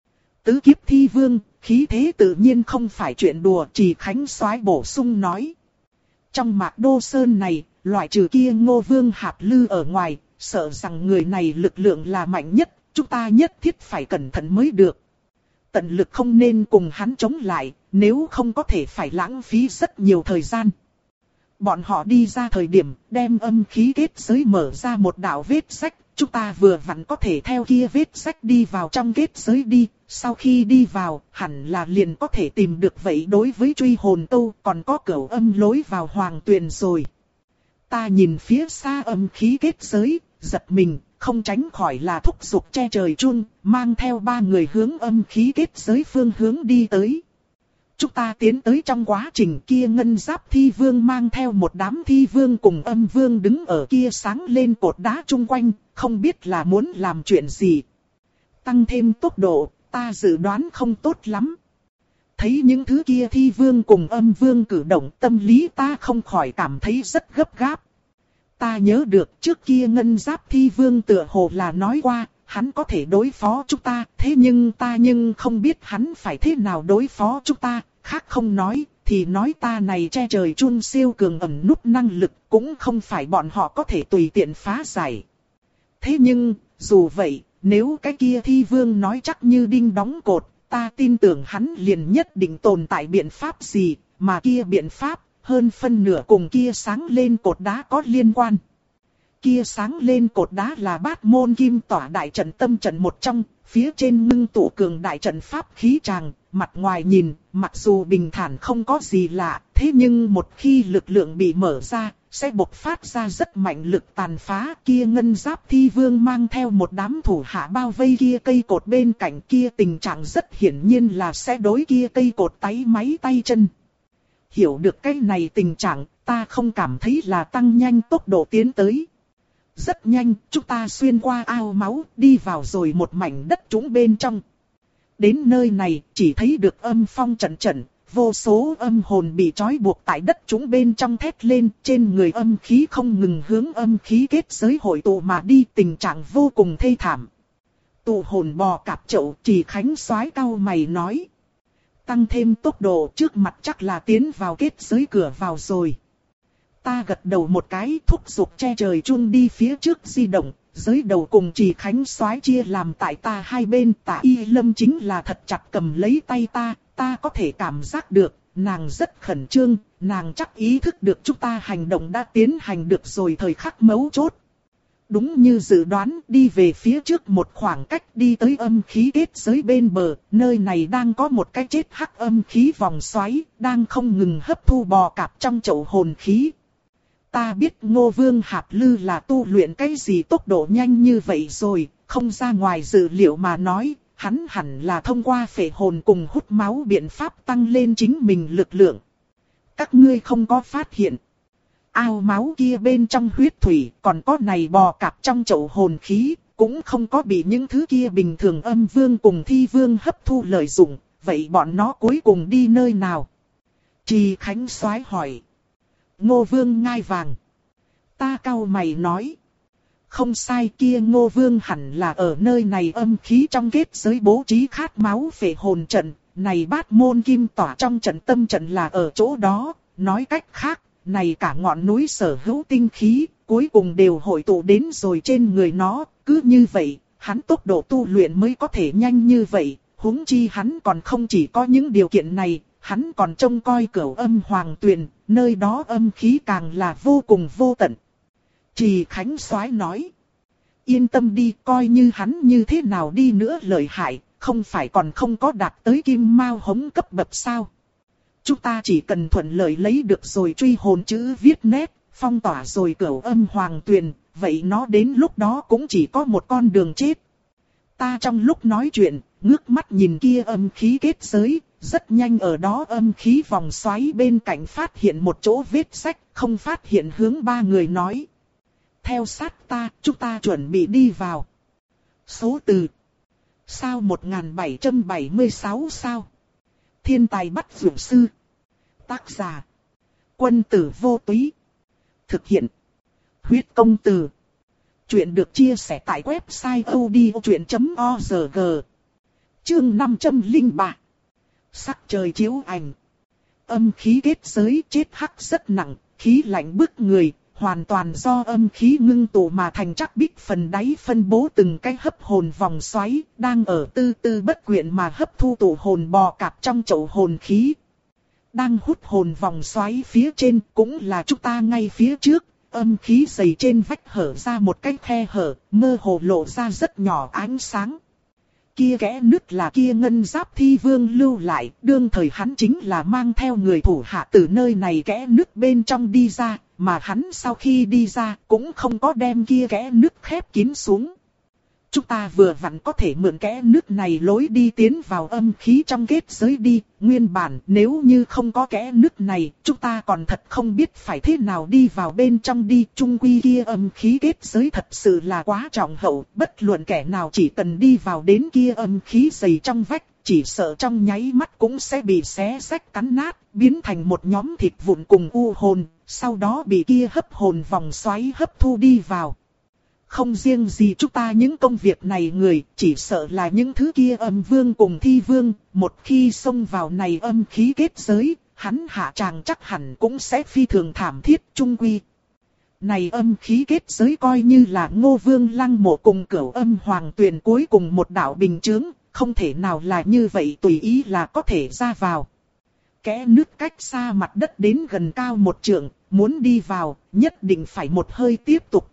Tứ kiếp thi vương, khí thế tự nhiên không phải chuyện đùa, Trì Khánh Soái bổ sung nói. Trong Mạc Đô Sơn này, loại trừ kia Ngô Vương Hạp Lư ở ngoài, sợ rằng người này lực lượng là mạnh nhất, chúng ta nhất thiết phải cẩn thận mới được. Tận lực không nên cùng hắn chống lại, nếu không có thể phải lãng phí rất nhiều thời gian. Bọn họ đi ra thời điểm, đem âm khí kết giới mở ra một đạo vết rách, chúng ta vừa vặn có thể theo kia vết rách đi vào trong kết giới đi, sau khi đi vào, hẳn là liền có thể tìm được vậy đối với truy hồn tâu, còn có cửu âm lối vào hoàng tuyền rồi. Ta nhìn phía xa âm khí kết giới, giật mình, không tránh khỏi là thúc giục che trời chun, mang theo ba người hướng âm khí kết giới phương hướng đi tới. Chúng ta tiến tới trong quá trình kia ngân giáp thi vương mang theo một đám thi vương cùng âm vương đứng ở kia sáng lên cột đá chung quanh, không biết là muốn làm chuyện gì. Tăng thêm tốc độ, ta dự đoán không tốt lắm. Thấy những thứ kia thi vương cùng âm vương cử động, tâm lý ta không khỏi cảm thấy rất gấp gáp. Ta nhớ được trước kia ngân giáp thi vương tựa hồ là nói qua, hắn có thể đối phó chúng ta, thế nhưng ta nhưng không biết hắn phải thế nào đối phó chúng ta, khác không nói, thì nói ta này che trời chun siêu cường ẩn nút năng lực, cũng không phải bọn họ có thể tùy tiện phá giải. Thế nhưng, dù vậy, nếu cái kia thi vương nói chắc như đinh đóng cột, ta tin tưởng hắn liền nhất định tồn tại biện pháp gì, mà kia biện pháp, hơn phân nửa cùng kia sáng lên cột đá có liên quan. Kia sáng lên cột đá là Bát Môn Kim Tỏa đại trận tâm trận một trong, phía trên ngưng tụ cường đại trận pháp khí tràng, mặt ngoài nhìn, mặc dù bình thản không có gì lạ, thế nhưng một khi lực lượng bị mở ra, sẽ bộc phát ra rất mạnh lực tàn phá. Kia ngân giáp thi vương mang theo một đám thủ hạ bao vây kia cây cột bên cạnh, kia tình trạng rất hiển nhiên là sẽ đối kia cây cột táy máy tay chân. Hiểu được cái này tình trạng, ta không cảm thấy là tăng nhanh tốc độ tiến tới. Rất nhanh, chúng ta xuyên qua ao máu, đi vào rồi một mảnh đất trũng bên trong. Đến nơi này, chỉ thấy được âm phong trận trận, vô số âm hồn bị trói buộc tại đất trũng bên trong thét lên, trên người âm khí không ngừng hướng âm khí kết giới hội tụ mà đi, tình trạng vô cùng thê thảm. Tụ hồn bò cạp chậu, Trì Khánh soái cau mày nói. Tăng thêm tốc độ, trước mặt chắc là tiến vào kết giới cửa vào rồi. Ta gật đầu một cái, thúc giục che trời chun đi phía trước di động, giới đầu cùng Trì Khánh soái chia làm tại ta hai bên. Tạ Y Lâm chính là thật chặt cầm lấy tay ta, ta có thể cảm giác được, nàng rất khẩn trương, nàng chắc ý thức được chúng ta hành động đã tiến hành được rồi thời khắc mấu chốt. Đúng như dự đoán, đi về phía trước một khoảng cách đi tới âm khí kết giới bên bờ, nơi này đang có một cái chết hắc âm khí vòng xoáy, đang không ngừng hấp thu bò cạp trong chậu hồn khí. Ta biết Ngô Vương Hạp Lư là tu luyện cái gì tốc độ nhanh như vậy rồi, không ra ngoài dự liệu mà nói, hắn hẳn là thông qua phệ hồn cùng hút máu biện pháp tăng lên chính mình lực lượng. Các ngươi không có phát hiện. Ao máu kia bên trong huyết thủy, còn có này bò cạp trong chậu hồn khí, cũng không có bị những thứ kia bình thường âm vương cùng thi vương hấp thu lợi dụng, vậy bọn nó cuối cùng đi nơi nào? Trì Khánh soái hỏi. Ngô Vương ngai vàng. Ta cau mày nói. Không sai, kia Ngô Vương hẳn là ở nơi này âm khí trong kết giới bố trí khát máu phệ hồn trận, này Bát Môn Kim Tỏa trong trận tâm trận là ở chỗ đó, nói cách khác, này cả ngọn núi sở hữu tinh khí, cuối cùng đều hội tụ đến rồi trên người nó, cứ như vậy, hắn tốc độ tu luyện mới có thể nhanh như vậy, huống chi hắn còn không chỉ có những điều kiện này, hắn còn trông coi Cửu Âm Hoàng Tuyền, nơi đó âm khí càng là vô cùng vô tận. Trì Khánh soái nói, yên tâm đi, coi như hắn như thế nào đi nữa lợi hại, không phải còn không có đạt tới Kim Mao Hống cấp bậc sao. Chúng ta chỉ cần thuận lợi lấy được rồi truy hồn chữ viết nét, phong tỏa rồi Cửu Âm Hoàng Tuyền, vậy nó đến lúc đó cũng chỉ có một con đường chết. Ta trong lúc nói chuyện, ngước mắt nhìn kia âm khí kết giới, rất nhanh ở đó âm khí vòng xoáy bên cạnh phát hiện một chỗ vết rách, không phát hiện hướng ba người nói. Theo sát ta, chúng ta chuẩn bị đi vào. Số từ. Sao một nghìn bảy trăm bảy mươi sáu sao? Thiên tài bắt dược sư. Tác giả. Quân tử vô túy. Thực hiện. Huyết công từ. Chuyện được chia sẻ tại website odchuyện chấm org. Chương năm trăm lẻ ba. Sắc trời chiếu ảnh. Âm khí kết giới chết hắc rất nặng, khí lạnh bức người, hoàn toàn do âm khí ngưng tụ mà thành chắc bích phần đáy phân bố từng cái hấp hồn vòng xoáy, đang ở tư tư bất quyện mà hấp thu tụ hồn bò cạp trong chậu hồn khí. Đang hút hồn vòng xoáy phía trên cũng là chúng ta ngay phía trước, âm khí dày trên vách hở ra một cái khe hở, mơ hồ lộ ra rất nhỏ ánh sáng. Kia kẽ nứt là kia ngân giáp thi vương lưu lại, đương thời hắn chính là mang theo người thủ hạ từ nơi này kẽ nứt bên trong đi ra, mà hắn sau khi đi ra cũng không có đem kia kẽ nứt khép kín xuống. Chúng ta vừa vặn có thể mượn kẽ nứt này lối đi tiến vào âm khí trong kết giới đi, nguyên bản nếu như không có kẽ nứt này, chúng ta còn thật không biết phải thế nào đi vào bên trong đi. Chung quy kia âm khí kết giới thật sự là quá trọng hậu, bất luận kẻ nào chỉ cần đi vào đến kia âm khí dày trong vách, chỉ sợ trong nháy mắt cũng sẽ bị xé rách cắn nát, biến thành một nhóm thịt vụn cùng u hồn, sau đó bị kia hấp hồn vòng xoáy hấp thu đi vào. Không riêng gì chúng ta những công việc này người, chỉ sợ là những thứ kia âm vương cùng thi vương, một khi xông vào này âm khí kết giới, hắn hạ tràng chắc hẳn cũng sẽ phi thường thảm thiết chung quy. Này âm khí kết giới coi như là Ngô Vương Lăng Mộ cùng Cửu Âm Hoàng Tuyền cuối cùng một đạo bình chướng, không thể nào là như vậy tùy ý là có thể ra vào. Kẽ nước cách xa mặt đất đến gần cao một trượng, muốn đi vào, nhất định phải một hơi tiếp tục.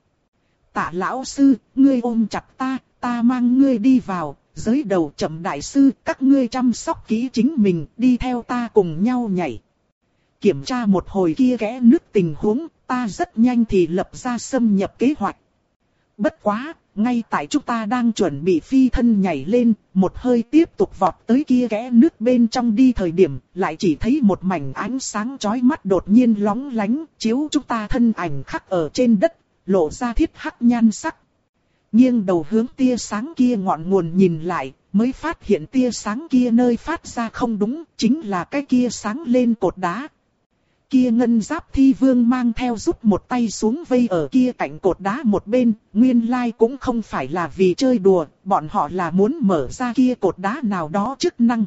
Tạ lão sư, ngươi ôm chặt ta, ta mang ngươi đi vào, giới đầu Chậm đại sư, các ngươi chăm sóc kỹ chính mình, đi theo ta cùng nhau nhảy. Kiểm tra một hồi kia kẽ nước tình huống, ta rất nhanh thì lập ra xâm nhập kế hoạch. Bất quá, ngay tại chúng ta đang chuẩn bị phi thân nhảy lên, một hơi tiếp tục vọt tới kia kẽ nước bên trong đi thời điểm, lại chỉ thấy một mảnh ánh sáng chói mắt đột nhiên lóng lánh, chiếu chúng ta thân ảnh khắc ở trên đất, lộ ra thiết hắc nhan sắc. Nghiêng đầu hướng tia sáng kia ngọn nguồn nhìn lại, mới phát hiện tia sáng kia nơi phát ra không đúng, chính là cái kia sáng lên cột đá. Kia ngân giáp thi vương mang theo rút một tay xuống vây ở kia cạnh cột đá một bên, nguyên lai cũng không phải là vì chơi đùa, bọn họ là muốn mở ra kia cột đá nào đó chức năng.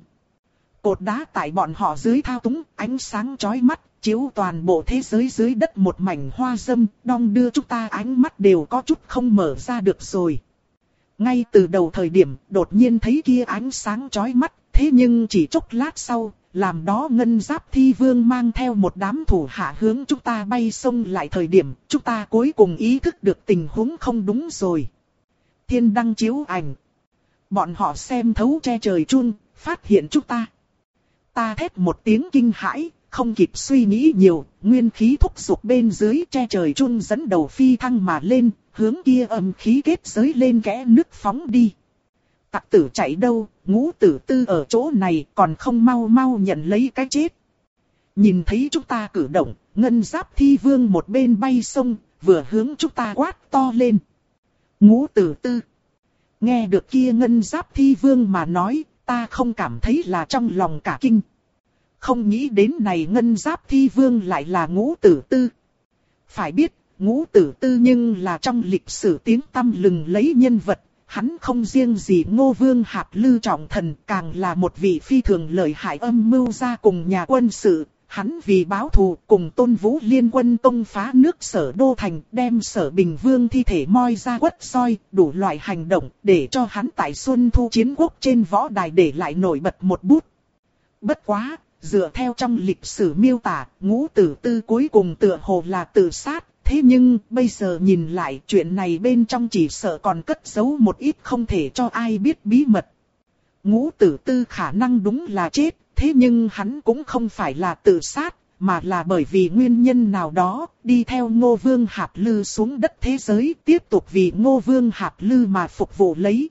Cột đá tại bọn họ dưới thao túng, ánh sáng chói mắt, chiếu toàn bộ thế giới dưới đất một mảnh hoa dâm, đong đưa chúng ta ánh mắt đều có chút không mở ra được rồi. Ngay từ đầu thời điểm, đột nhiên thấy kia ánh sáng chói mắt, thế nhưng chỉ chốc lát sau, làm đó ngân giáp thi vương mang theo một đám thủ hạ hướng chúng ta bay xông lại thời điểm, chúng ta cuối cùng ý thức được tình huống không đúng rồi. Thiên đăng chiếu ảnh. Bọn họ xem thấu che trời chun, phát hiện chúng ta. Ta thét một tiếng kinh hãi, không kịp suy nghĩ nhiều, nguyên khí thúc giục bên dưới che trời chun dẫn đầu phi thăng mà lên, hướng kia âm khí kết giới lên kẽ nước phóng đi. Tặc tử chạy đâu, Ngũ Tử Tư ở chỗ này còn không mau mau nhận lấy cái chết. Nhìn thấy chúng ta cử động, ngân giáp thi vương một bên bay sông, vừa hướng chúng ta quát to lên. Ngũ Tử Tư. Nghe được kia ngân giáp thi vương mà nói, ta không cảm thấy là trong lòng cả kinh. Không nghĩ đến này ngân giáp thi vương lại là Ngũ Tử Tư. Phải biết, Ngũ Tử Tư nhưng là trong lịch sử tiếng tăm lừng lấy nhân vật. Hắn không riêng gì Ngô Vương Hạp Lư trọng thần, càng là một vị phi thường lợi hại âm mưu gia cùng nhà quân sự. Hắn vì báo thù cùng Tôn Vũ liên quân công phá nước Sở Đô Thành, đem Sở Bình Vương thi thể moi ra quất soi, đủ loại hành động để cho hắn tại Xuân Thu Chiến Quốc trên võ đài để lại nổi bật một bút. Bất quá, dựa theo trong lịch sử miêu tả, Ngũ Tử Tư cuối cùng tựa hồ là tự sát. Thế nhưng, bây giờ nhìn lại chuyện này bên trong chỉ sợ còn cất giấu một ít không thể cho ai biết bí mật. Ngũ Tử Tư khả năng đúng là chết, thế nhưng hắn cũng không phải là tự sát, mà là bởi vì nguyên nhân nào đó, đi theo Ngô Vương Hạp Lư xuống đất thế giới, tiếp tục vì Ngô Vương Hạp Lư mà phục vụ lấy.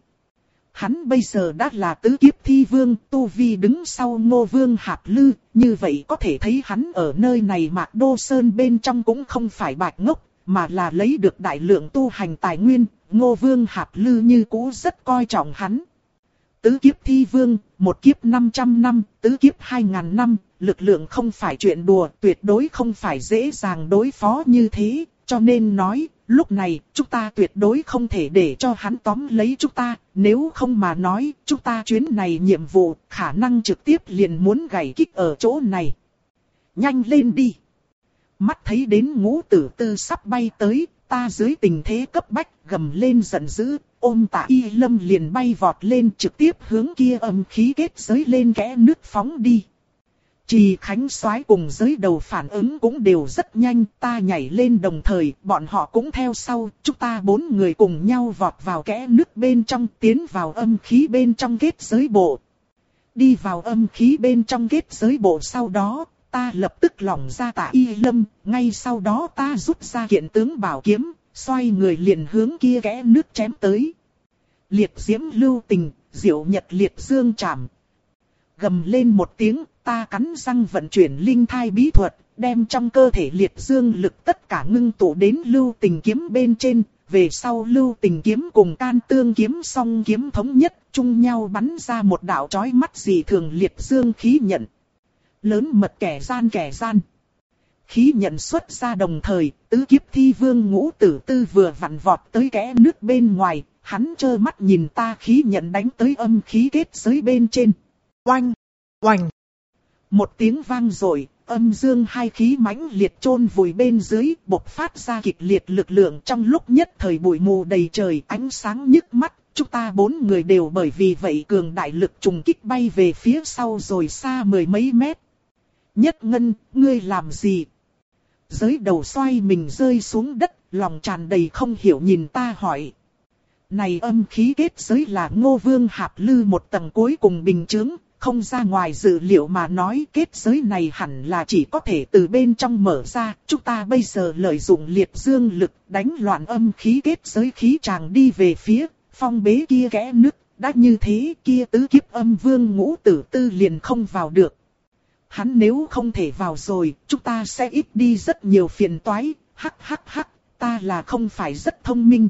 Hắn bây giờ đã là tứ kiếp thi vương, tu vi đứng sau Ngô Vương Hạp Lư, như vậy có thể thấy hắn ở nơi này Mạc Đô Sơn bên trong cũng không phải bạch ngốc, mà là lấy được đại lượng tu hành tài nguyên, Ngô Vương Hạp Lư như cũ rất coi trọng hắn. Tứ kiếp thi vương, một kiếp năm trăm năm, tứ kiếp hai ngàn năm, lực lượng không phải chuyện đùa, tuyệt đối không phải dễ dàng đối phó như thế, cho nên nói, lúc này, chúng ta tuyệt đối không thể để cho hắn tóm lấy chúng ta, nếu không mà nói, chúng ta chuyến này nhiệm vụ, khả năng trực tiếp liền muốn gãy kích ở chỗ này. Nhanh lên đi! Mắt thấy đến Ngũ Tử Tư sắp bay tới, ta dưới tình thế cấp bách, gầm lên giận dữ, ôm Tạ Y Lâm liền bay vọt lên trực tiếp hướng kia âm khí kết giới lên kẽ nước phóng đi. Trì Khánh Soái cùng giới đầu phản ứng cũng đều rất nhanh, ta nhảy lên đồng thời, bọn họ cũng theo sau, chúng ta bốn người cùng nhau vọt vào kẽ nước bên trong, tiến vào âm khí bên trong kết giới bộ. Đi vào âm khí bên trong kết giới bộ sau đó, ta lập tức lỏng ra Tạ Y Lâm, ngay sau đó ta rút ra kiện tướng bảo kiếm, xoay người liền hướng kia kẽ nước chém tới. Liệt diễm lưu tình, diệu nhật liệt dương trảm. Gầm lên một tiếng, ta cắn răng vận chuyển linh thai bí thuật, đem trong cơ thể liệt dương lực tất cả ngưng tụ đến lưu tình kiếm bên trên. Về sau lưu tình kiếm cùng can tương kiếm song kiếm thống nhất, chung nhau bắn ra một đạo chói mắt dị thường liệt dương khí nhận. Lớn mật kẻ gian kẻ gian. Khí nhận xuất ra đồng thời, tứ kiếp thi vương Ngũ Tử Tư vừa vặn vọt tới kẽ nước bên ngoài, hắn trơ mắt nhìn ta khí nhận đánh tới âm khí kết giới bên trên. Oanh! Oanh! Một tiếng vang rồi, âm dương hai khí mãnh liệt chôn vùi bên dưới, bộc phát ra kịch liệt lực lượng trong lúc nhất thời bụi mù đầy trời, ánh sáng nhức mắt, chúng ta bốn người đều bởi vì vậy cường đại lực trùng kích bay về phía sau rồi xa mười mấy mét. Nhất Ngân, ngươi làm gì? Giới đầu xoay mình rơi xuống đất, lòng tràn đầy không hiểu nhìn ta hỏi. Này âm khí kết giới là Ngô Vương Hạp Lư một tầng cuối cùng bình chướng, không ra ngoài dự liệu mà nói kết giới này hẳn là chỉ có thể từ bên trong mở ra. Chúng ta bây giờ lợi dụng liệt dương lực đánh loạn âm khí kết giới khí tràng đi về phía phong bế kia kẽ nứt. Đã như thế kia tứ kiếp âm vương Ngũ Tử Tư liền không vào được. Hắn nếu không thể vào rồi, chúng ta sẽ ít đi rất nhiều phiền toái. Hắc hắc hắc, ta là không phải rất thông minh.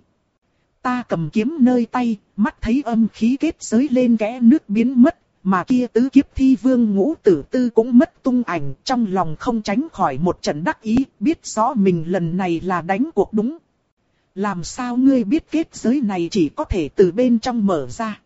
Ta cầm kiếm nơi tay, mắt thấy âm khí kết giới lên kẽ nước biến mất, mà kia tứ kiếp thi vương Ngũ Tử Tư cũng mất tung ảnh, trong lòng không tránh khỏi một trận đắc ý, biết rõ mình lần này là đánh cuộc đúng. Làm sao ngươi biết kết giới này chỉ có thể từ bên trong mở ra?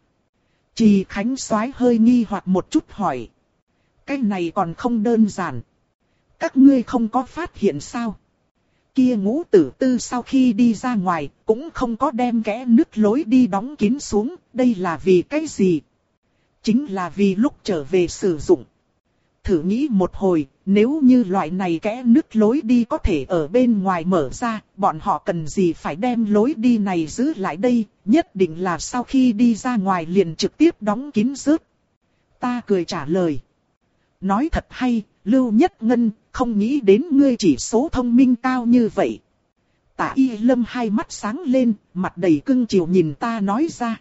Trì Khánh Soái hơi nghi hoặc một chút hỏi. Cái này còn không đơn giản. Các ngươi không có phát hiện sao? Kia Ngũ Tử Tư sau khi đi ra ngoài, cũng không có đem kẽ nứt lối đi đóng kín xuống, đây là vì cái gì? Chính là vì lúc trở về sử dụng. Thử nghĩ một hồi, nếu như loại này kẽ nứt lối đi có thể ở bên ngoài mở ra, bọn họ cần gì phải đem lối đi này giữ lại đây, nhất định là sau khi đi ra ngoài liền trực tiếp đóng kín rớt. Ta cười trả lời. Nói thật hay, Lưu Nhất Ngân, không nghĩ đến ngươi chỉ số thông minh cao như vậy. Tạ Y Lâm hai mắt sáng lên, mặt đầy cưng chiều nhìn ta nói ra.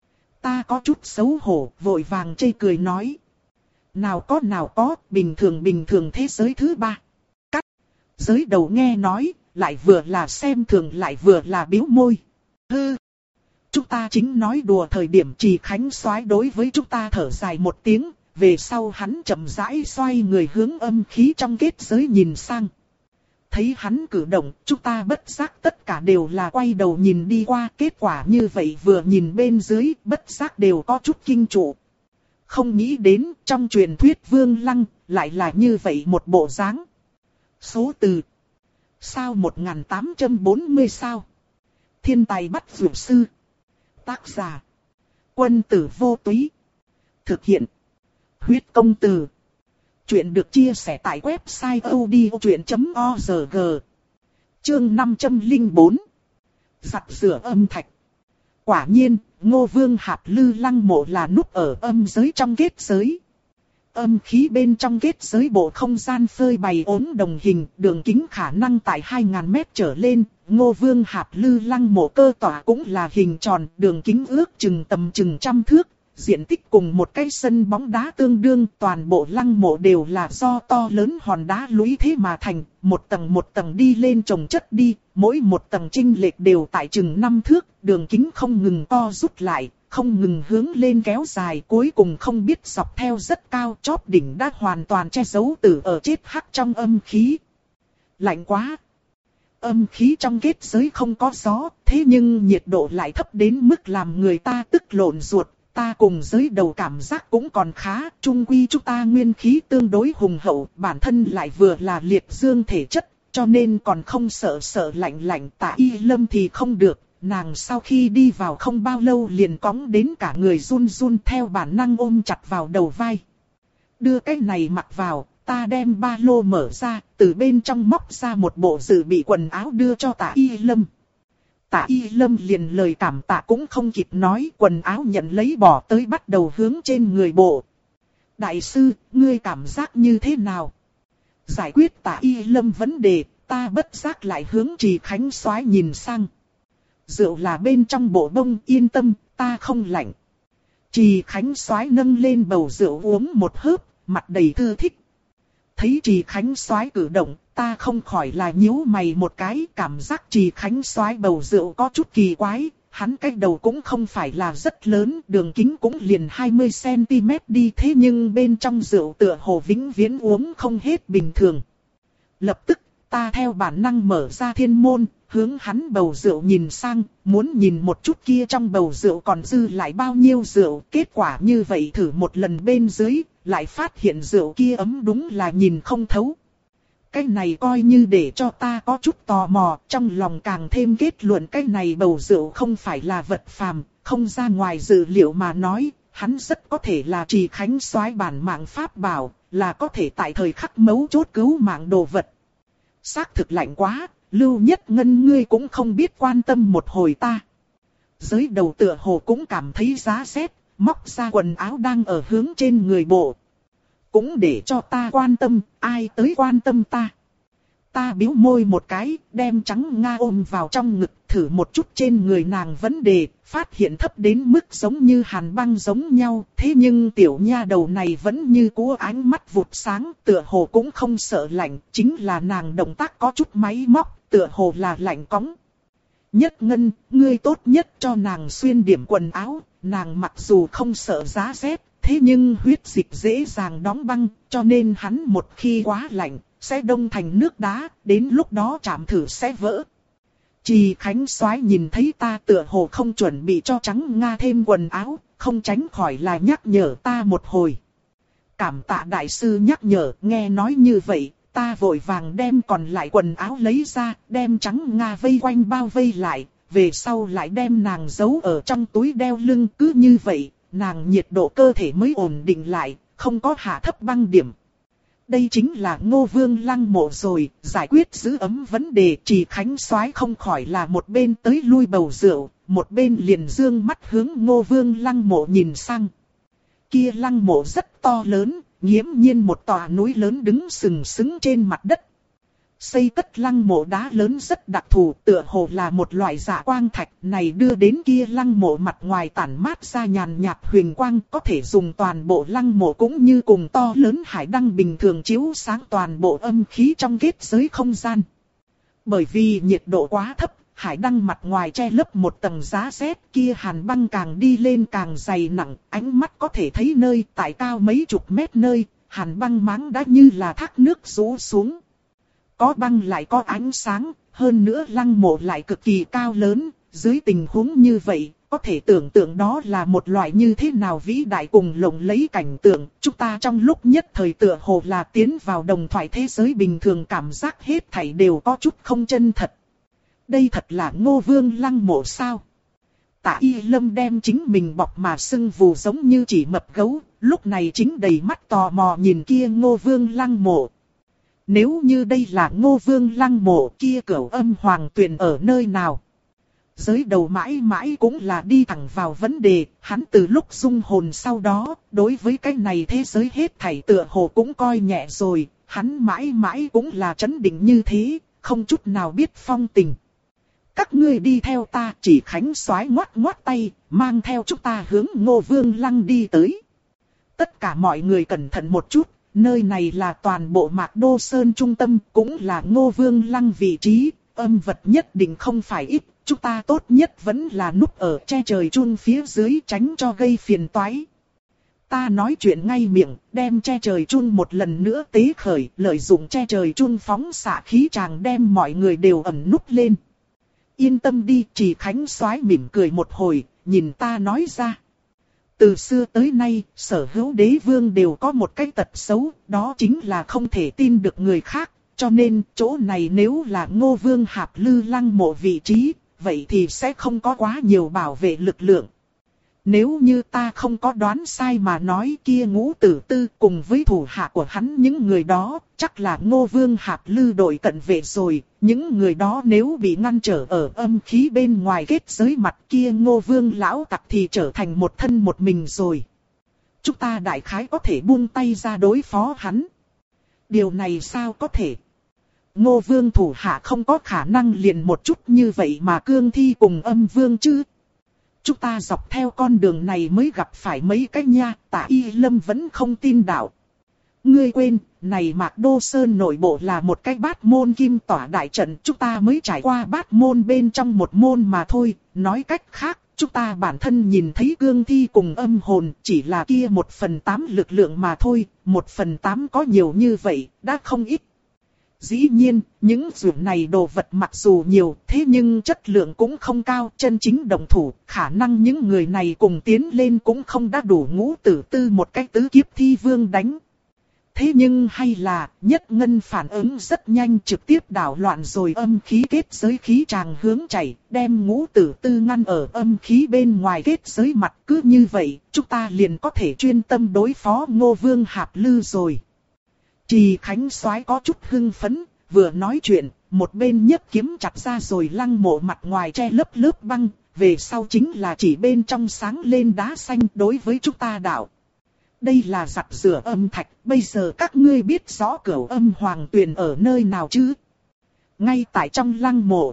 Ta có chút xấu hổ, vội vàng chê cười nói. Nào có nào có, bình thường bình thường thế giới thứ ba. Cắt. Giới đầu nghe nói, lại vừa là xem thường lại vừa là biếu môi. Hư. Chúng ta chính nói đùa thời điểm Trì Khánh Soái đối với chúng ta thở dài một tiếng. Về sau hắn chậm rãi xoay người hướng âm khí trong kết giới nhìn sang. Thấy hắn cử động, chúng ta bất giác tất cả đều là quay đầu nhìn đi qua. Kết quả như vậy vừa nhìn bên dưới, bất giác đều có chút kinh trụ. Không nghĩ đến trong truyền thuyết Vương Lăng, lại là như vậy một bộ dáng. Số từ. Sao một nghìn tám trăm bốn mươi sao? Thiên tài bắt dược sư. Tác giả. Quân tử vô túy. Thực hiện. Huyết công từ. Chuyện được chia sẻ tại website odchuyện chấm org. Chương năm trăm lẻ bốn. Giặt rửa âm thạch. Quả nhiên, Ngô Vương Hạp Lư Lăng mộ là núp ở âm giới trong kết giới. Âm khí bên trong kết giới bộ không gian phơi bày ốm đồng hình, đường kính khả năng tại hai nghìn mét trở lên. Ngô Vương Hạp Lư Lăng mộ cơ tỏa cũng là hình tròn, đường kính ước chừng tầm chừng trăm thước. Diện tích cùng một cái sân bóng đá tương đương, toàn bộ lăng mộ đều là do to lớn hòn đá lũy thế mà thành, một tầng một tầng đi lên chồng chất đi, mỗi một tầng chênh lệch đều tại chừng năm thước, đường kính không ngừng co rút lại, không ngừng hướng lên kéo dài, cuối cùng không biết dọc theo rất cao, chóp đỉnh đã hoàn toàn che giấu tử ở chết hắc trong âm khí. Lạnh quá! Âm khí trong kết giới không có gió, thế nhưng nhiệt độ lại thấp đến mức làm người ta tức lộn ruột. Ta cùng giới đầu cảm giác cũng còn khá, chung quy chúng ta nguyên khí tương đối hùng hậu, bản thân lại vừa là liệt dương thể chất, cho nên còn không sợ sợ lạnh lạnh. Tạ Y Lâm thì không được, nàng sau khi đi vào không bao lâu liền cõng đến cả người run run theo bản năng ôm chặt vào đầu vai. Đưa cái này mặc vào, ta đem ba lô mở ra, từ bên trong móc ra một bộ dự bị quần áo đưa cho Tạ Y Lâm. Tạ Y Lâm liền lời cảm tạ cũng không kịp nói, quần áo nhận lấy bỏ tới bắt đầu hướng trên người bộ. Đại sư, ngươi cảm giác như thế nào? Giải quyết Tạ Y Lâm vấn đề, ta bất giác lại hướng Trì Khánh Soái nhìn sang. Rượu là bên trong bộ bông, yên tâm, ta không lạnh. Trì Khánh Soái nâng lên bầu rượu uống một hớp, mặt đầy thư thích. Thấy Trì Khánh Soái cử động, ta không khỏi là nhíu mày một cái, cảm giác Trì Khánh Soái bầu rượu có chút kỳ quái, hắn cái đầu cũng không phải là rất lớn, đường kính cũng liền hai mươi xăng-ti-mét đi, thế nhưng bên trong rượu tựa hồ vĩnh viễn uống không hết bình thường. Lập tức, ta theo bản năng mở ra thiên môn, hướng hắn bầu rượu nhìn sang, muốn nhìn một chút kia trong bầu rượu còn dư lại bao nhiêu rượu, kết quả như vậy thử một lần bên dưới, lại phát hiện rượu kia ấm đúng là nhìn không thấu. Cái này coi như để cho ta có chút tò mò, trong lòng càng thêm kết luận cái này bầu rượu không phải là vật phàm, không ra ngoài dự liệu mà nói, hắn rất có thể là Trì Khánh soái bản mạng pháp bảo, là có thể tại thời khắc mấu chốt cứu mạng đồ vật. Xác thực lạnh quá, Lưu Nhất Ngân ngươi cũng không biết quan tâm một hồi ta. Giới đầu tựa hồ cũng cảm thấy giá rét, móc ra quần áo đang ở hướng trên người bộ. Cũng để cho ta quan tâm, ai tới quan tâm ta. Ta bĩu môi một cái, đem Trắng Nga ôm vào trong ngực, thử một chút trên người nàng vấn đề, phát hiện thấp đến mức giống như hàn băng giống nhau. Thế nhưng tiểu nha đầu này vẫn như cũ ánh mắt vụt sáng, tựa hồ cũng không sợ lạnh, chính là nàng động tác có chút máy móc, tựa hồ là lạnh cóng. Nhất Ngân, ngươi tốt nhất cho nàng xuyên điểm quần áo, nàng mặc dù không sợ giá rét, thế nhưng huyết dịch dễ dàng đóng băng, cho nên hắn một khi quá lạnh, sẽ đông thành nước đá, đến lúc đó chạm thử sẽ vỡ. Trì Khánh soái nhìn thấy ta tựa hồ không chuẩn bị cho Trắng Nga thêm quần áo, không tránh khỏi là nhắc nhở ta một hồi. Cảm tạ đại sư nhắc nhở, nghe nói như vậy, ta vội vàng đem còn lại quần áo lấy ra, đem Trắng Nga vây quanh bao vây lại, về sau lại đem nàng giấu ở trong túi đeo lưng. Cứ như vậy, nàng nhiệt độ cơ thể mới ổn định lại, không có hạ thấp băng điểm. Đây chính là Ngô Vương Lăng Mộ rồi, giải quyết giữ ấm vấn đề. Trì Khánh soái không khỏi là một bên tới lui bầu rượu, một bên liền dương mắt hướng Ngô Vương Lăng Mộ nhìn sang. Kia lăng mộ rất to lớn, nghiễm nhiên một tòa núi lớn đứng sừng sững trên mặt đất. Xây cất lăng mộ đá lớn rất đặc thù, tựa hồ là một loại dạ quang thạch này đưa đến kia lăng mộ mặt ngoài tản mát ra nhàn nhạt huyền quang, có thể dùng toàn bộ lăng mộ cũng như cùng to lớn hải đăng bình thường chiếu sáng toàn bộ âm khí trong kết giới không gian. Bởi vì nhiệt độ quá thấp, hải đăng mặt ngoài che lấp một tầng giá rét, kia hàn băng càng đi lên càng dày nặng, ánh mắt có thể thấy nơi tại cao mấy chục mét nơi, hàn băng máng đã như là thác nước rũ xuống. Có băng lại có ánh sáng, hơn nữa lăng mộ lại cực kỳ cao lớn, dưới tình huống như vậy, có thể tưởng tượng đó là một loại như thế nào vĩ đại cùng lộng lẫy cảnh tượng. Chúng ta trong lúc nhất thời tựa hồ là tiến vào đồng thoại thế giới bình thường, cảm giác hết thảy đều có chút không chân thật. Đây thật là Ngô Vương Lăng Mộ sao? Tạ Y Lâm đem chính mình bọc mà sưng vù giống như chỉ mập gấu, lúc này chính đầy mắt tò mò nhìn kia Ngô Vương Lăng Mộ. Nếu như đây là Ngô Vương Lăng Mộ, kia Cửu Âm Hoàng Tuyền ở nơi nào? Giới đầu mãi mãi cũng là đi thẳng vào vấn đề, hắn từ lúc dung hồn sau đó, đối với cái này thế giới hết thảy tựa hồ cũng coi nhẹ rồi, hắn mãi mãi cũng là trấn định như thế, không chút nào biết phong tình. Các ngươi đi theo ta, Chỉ Khánh soái ngoắt ngoắt tay, mang theo chúng ta hướng Ngô Vương Lăng đi tới. Tất cả mọi người cẩn thận một chút. Nơi này là toàn bộ Mạc Đô Sơn trung tâm, cũng là Ngô Vương Lăng vị trí, âm vật nhất định không phải ít, chúng ta tốt nhất vẫn là núp ở che trời chun phía dưới tránh cho gây phiền toái. Ta nói chuyện ngay miệng, đem che trời chun một lần nữa tế khởi, lợi dụng che trời chun phóng xạ khí tràng đem mọi người đều ẩn núp lên. Yên tâm đi, Trì Khánh soái mỉm cười một hồi, nhìn ta nói ra. Từ xưa tới nay, sở hữu đế vương đều có một cái tật xấu, đó chính là không thể tin được người khác, cho nên chỗ này nếu là Ngô Vương Hạp Lư Lăng Mộ vị trí, vậy thì sẽ không có quá nhiều bảo vệ lực lượng. Nếu như ta không có đoán sai mà nói, kia Ngũ Tử Tư cùng với thủ hạ của hắn những người đó, chắc là Ngô Vương Hạp Lư đội cận vệ rồi. Những người đó nếu bị ngăn trở ở âm khí bên ngoài kết giới mặt, kia Ngô Vương lão tặc thì trở thành một thân một mình rồi. Chúng ta đại khái có thể buông tay ra đối phó hắn. Điều này sao có thể? Ngô Vương thủ hạ không có khả năng liền một chút như vậy mà cương thi cùng âm vương chứ. Chúng ta dọc theo con đường này mới gặp phải mấy cái nha, Tạ Y Lâm vẫn không tin đạo. Ngươi quên, này Mạc Đô Sơn nội bộ là một cái bát môn kim tỏa đại trận, chúng ta mới trải qua bát môn bên trong một môn mà thôi. Nói cách khác, chúng ta bản thân nhìn thấy cương thi cùng âm hồn, chỉ là kia một phần tám lực lượng mà thôi, một phần tám có nhiều như vậy, đã không ít. Dĩ nhiên, những dụng này đồ vật mặc dù nhiều, thế nhưng chất lượng cũng không cao, chân chính đồng thủ, khả năng những người này cùng tiến lên cũng không đã đủ Ngũ Tử Tư một cách tứ kiếp thi vương đánh. Thế nhưng hay là, Nhất Ngân phản ứng rất nhanh, trực tiếp đảo loạn rồi âm khí kết giới khí tràng hướng chảy, đem Ngũ Tử Tư ngăn ở âm khí bên ngoài kết giới mặt. Cứ như vậy, chúng ta liền có thể chuyên tâm đối phó Ngô Vương Hạp Lư rồi. Trì Khánh Soái có chút hưng phấn, vừa nói chuyện, một bên nhấc kiếm chặt ra rồi Lăng Mộ mặt ngoài che lớp lớp băng, về sau chính là chỉ bên trong sáng lên đá xanh đối với chúng ta đạo. Đây là giặt rửa âm thạch, bây giờ các ngươi biết rõ Cửu Âm Hoàng Tuyền ở nơi nào chứ? Ngay tại trong Lăng Mộ.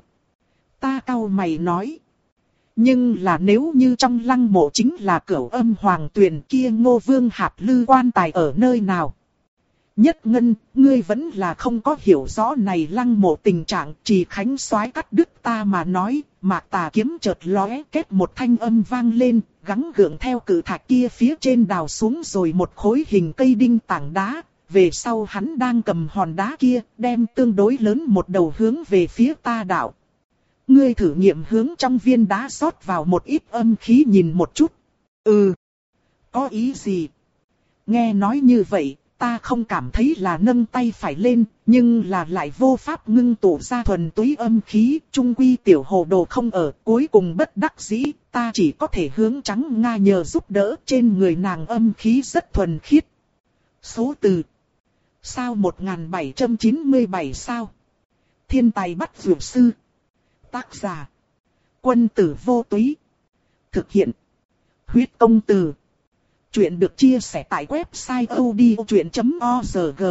Ta cau mày nói. Nhưng là nếu như trong Lăng Mộ chính là Cửu Âm Hoàng Tuyền kia, Ngô Vương Hạp Lư quan tài ở nơi nào? Nhất Ngân, ngươi vẫn là không có hiểu rõ này Lăng Mộ tình trạng. Trì Khánh Soái cắt đứt ta mà nói, Mạc Tà kiếm chợt lóe, kết một thanh âm vang lên, gắng gượng theo cự thạch kia phía trên đào xuống rồi một khối hình cây đinh tảng đá. Về sau hắn đang cầm hòn đá kia, đem tương đối lớn một đầu hướng về phía ta đạo. Ngươi thử nghiệm hướng trong viên đá rót vào một ít âm khí nhìn một chút. Ừ. Có ý gì? Nghe nói như vậy, ta không cảm thấy là nâng tay phải lên, nhưng là lại vô pháp ngưng tụ ra thuần túy âm khí. Trung quy tiểu hồ đồ không ở, cuối cùng bất đắc dĩ, ta chỉ có thể hướng Trắng Nga nhờ giúp đỡ. Trên người nàng âm khí rất thuần khiết. Số từ sao một nghìn bảy trăm chín mươi bảy sao? Thiên tài bắt dược sư. Tác giả Quân Tử Vô Túy. Thực hiện Huyết Công Từ. Chuyện được chia sẻ tại website odchuyện chấm org.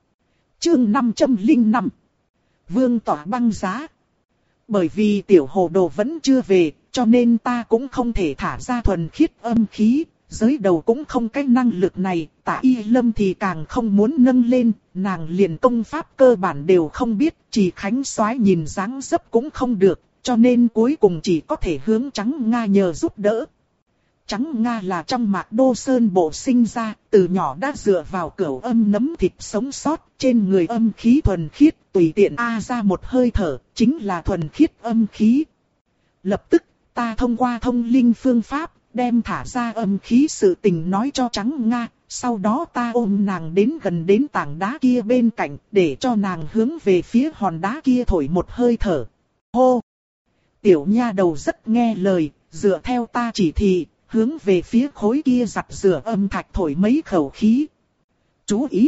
Chương năm trăm lẻ năm. Vương tỏa băng giá. Bởi vì tiểu hồ đồ vẫn chưa về, cho nên ta cũng không thể thả ra thuần khiết âm khí. Giới đầu cũng không cái năng lực này, Tạ Y Lâm thì càng không muốn nâng lên, nàng liền công pháp cơ bản đều không biết. Trì Khánh Soái nhìn dáng dấp cũng không được, cho nên cuối cùng chỉ có thể hướng Trắng Nga nhờ giúp đỡ. Trắng Nga là trong Mạc Đô Sơn bộ sinh ra, từ nhỏ đã dựa vào Cửu Âm nấm thịt sống sót, trên người âm khí thuần khiết, tùy tiện a ra một hơi thở, chính là thuần khiết âm khí. Lập tức, ta thông qua thông linh phương pháp, đem thả ra âm khí sự tình nói cho Trắng Nga, sau đó ta ôm nàng đến gần đến tảng đá kia bên cạnh, để cho nàng hướng về phía hòn đá kia thổi một hơi thở. Hô! Tiểu nha đầu rất nghe lời, dựa theo ta chỉ thị, hướng về phía khối kia giặt rửa âm thạch thổi mấy khẩu khí. Chú ý!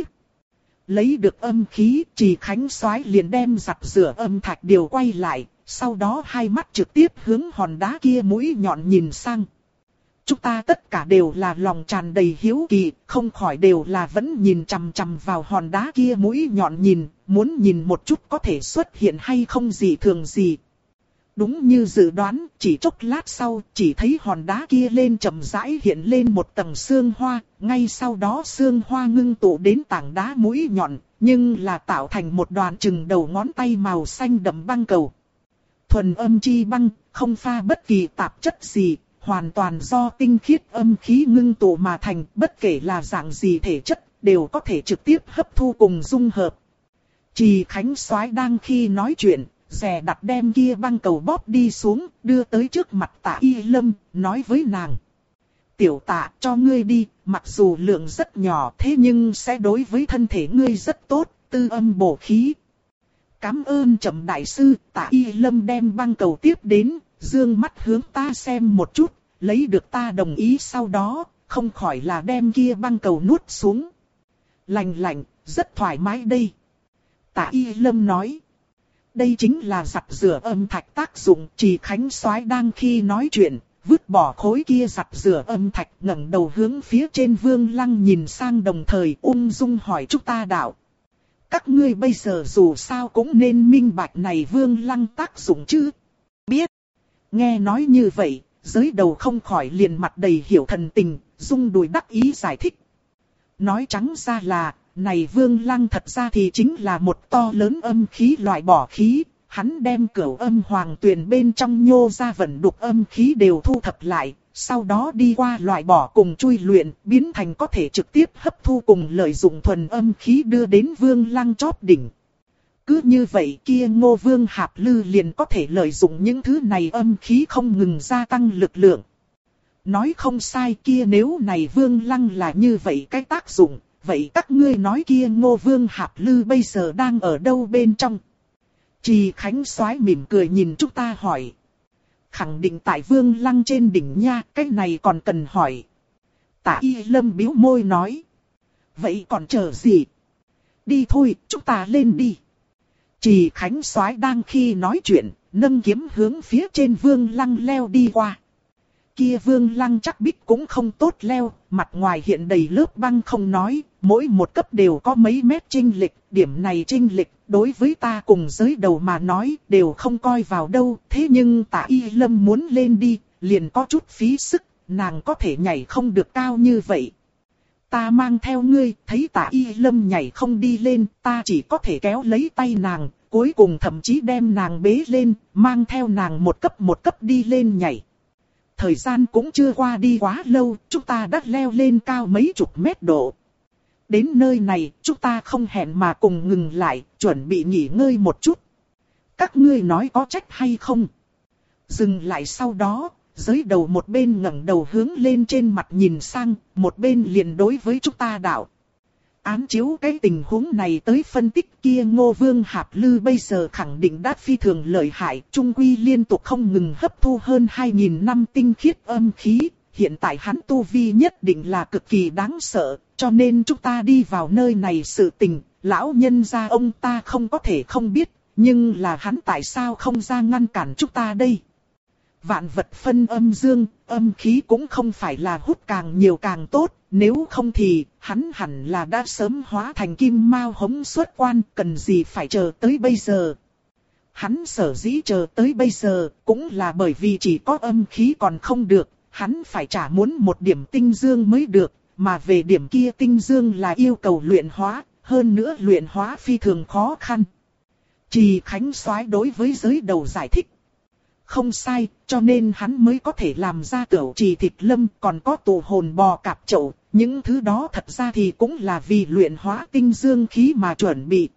Lấy được âm khí, Trì Khánh Soái liền đem giặt rửa âm thạch điều quay lại, sau đó hai mắt trực tiếp hướng hòn đá kia mũi nhọn nhìn sang. Chúng ta tất cả đều là lòng tràn đầy hiếu kỳ, không khỏi đều là vẫn nhìn chằm chằm vào hòn đá kia mũi nhọn nhìn, muốn nhìn một chút có thể xuất hiện hay không gì thường gì. Đúng như dự đoán, chỉ chốc lát sau, chỉ thấy hòn đá kia lên chậm rãi hiện lên một tầng sương hoa, ngay sau đó sương hoa ngưng tụ đến tảng đá mũi nhọn, nhưng là tạo thành một đoàn chừng đầu ngón tay màu xanh đậm băng cầu. Thuần âm chi băng, không pha bất kỳ tạp chất gì, hoàn toàn do tinh khiết âm khí ngưng tụ mà thành, bất kể là dạng gì thể chất, đều có thể trực tiếp hấp thu cùng dung hợp. Trì Khánh Soái đang khi nói chuyện, dè đặt đem kia băng cầu bóp đi xuống, đưa tới trước mặt Tạ Y Lâm, nói với nàng. Tiểu Tạ, cho ngươi đi, mặc dù lượng rất nhỏ thế nhưng sẽ đối với thân thể ngươi rất tốt, tư âm bổ khí. Cảm ơn Trầm đại sư. Tạ Y Lâm đem băng cầu tiếp đến, dương mắt hướng ta xem một chút, lấy được ta đồng ý sau đó, không khỏi là đem kia băng cầu nuốt xuống. Lạnh lạnh, rất thoải mái đây. Tạ Y Lâm nói. Đây chính là giặt rửa âm thạch tác dụng. Trì Khánh Soái đang khi nói chuyện, vứt bỏ khối kia giặt rửa âm thạch, ngẩng đầu hướng phía trên Vương Lăng nhìn sang, đồng thời ung dung hỏi chúng ta đạo. Các ngươi bây giờ dù sao cũng nên minh bạch này Vương Lăng tác dụng chứ? Biết. Nghe nói như vậy, giới đầu không khỏi liền mặt đầy hiểu thần tình, rung đùi đắc ý giải thích. Nói trắng ra là, này Vương Lăng thật ra thì chính là một to lớn âm khí loại bỏ khí, hắn đem Cửu Âm Hoàng Tuyền bên trong nhô ra vận đục âm khí đều thu thập lại, sau đó đi qua loại bỏ cùng chui luyện, biến thành có thể trực tiếp hấp thu cùng lợi dụng thuần âm khí đưa đến Vương Lăng chóp đỉnh. Cứ như vậy kia Ngô Vương Hạp Lư liền có thể lợi dụng những thứ này âm khí không ngừng gia tăng lực lượng. Nói không sai, kia nếu này Vương Lăng là như vậy cái tác dụng, vậy các ngươi nói kia Ngô Vương Hạp Lư bây giờ đang ở đâu bên trong? Trì Khánh Soái mỉm cười nhìn chúng ta hỏi. Khẳng định tại Vương Lăng trên đỉnh nha, cái này còn cần hỏi. Tạ Y Lâm bĩu môi nói. Vậy còn chờ gì? Đi thôi, chúng ta lên đi. Trì Khánh Soái đang khi nói chuyện, nâng kiếm hướng phía trên Vương Lăng leo đi qua. Kia Vương Lăng chắc bích cũng không tốt leo, mặt ngoài hiện đầy lớp băng không nói, mỗi một cấp đều có mấy mét chênh lệch, điểm này chênh lệch đối với ta cùng giới đầu mà nói đều không coi vào đâu, thế nhưng Tạ Y Lâm muốn lên đi, liền có chút phí sức, nàng có thể nhảy không được cao như vậy. Ta mang theo ngươi, thấy Tạ Y Lâm nhảy không đi lên, ta chỉ có thể kéo lấy tay nàng, cuối cùng thậm chí đem nàng bế lên, mang theo nàng một cấp một cấp đi lên nhảy. Thời gian cũng chưa qua đi quá lâu, chúng ta đã leo lên cao mấy chục mét độ. Đến nơi này, chúng ta không hẹn mà cùng ngừng lại, chuẩn bị nghỉ ngơi một chút. Các ngươi nói có trách hay không? Dừng lại sau đó, giới đầu một bên ngẩng đầu hướng lên trên mặt nhìn sang, một bên liền đối với chúng ta đạo. Án chiếu cái tình huống này tới phân tích kia Ngô Vương Hạp Lư bây giờ khẳng định đã phi thường lợi hại, trung quy liên tục không ngừng hấp thu hơn hai nghìn năm tinh khiết âm khí, hiện tại hắn tu vi nhất định là cực kỳ đáng sợ, cho nên chúng ta đi vào nơi này sự tình, lão nhân gia ông ta không có thể không biết, nhưng là hắn tại sao không ra ngăn cản chúng ta đây? Vạn vật phân âm dương, âm khí cũng không phải là hút càng nhiều càng tốt, nếu không thì hắn hẳn là đã sớm hóa thành kim mao hống xuất quan, cần gì phải chờ tới bây giờ. Hắn sở dĩ chờ tới bây giờ cũng là bởi vì chỉ có âm khí còn không được, hắn phải trả muốn một điểm tinh dương mới được, mà về điểm kia tinh dương là yêu cầu luyện hóa, hơn nữa luyện hóa phi thường khó khăn. Trì Khánh Soái đối với giới đầu giải thích. Không sai, cho nên hắn mới có thể làm ra tửu trì thịt lâm, còn có tù hồn bò cạp chậu, những thứ đó thật ra thì cũng là vì luyện hóa tinh dương khí mà chuẩn bị.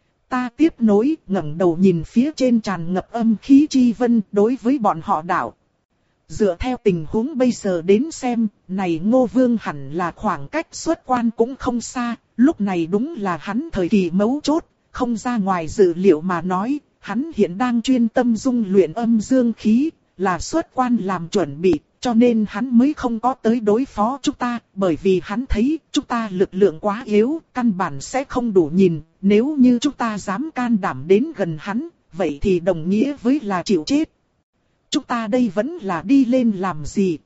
Ta tiếp nối, ngẩng đầu nhìn phía trên tràn ngập âm khí chi vân, đối với bọn họ đạo. Dựa theo tình huống bây giờ đến xem, này Ngô Vương hẳn là khoảng cách xuất quan cũng không xa, lúc này đúng là hắn thời kỳ mấu chốt, không ra ngoài dự liệu mà nói. Hắn hiện đang chuyên tâm dung luyện âm dương khí, là xuất quan làm chuẩn bị, cho nên hắn mới không có tới đối phó chúng ta, bởi vì hắn thấy chúng ta lực lượng quá yếu, căn bản sẽ không đủ nhìn, nếu như chúng ta dám can đảm đến gần hắn, vậy thì đồng nghĩa với là chịu chết. Chúng ta đây vẫn là đi lên làm gì?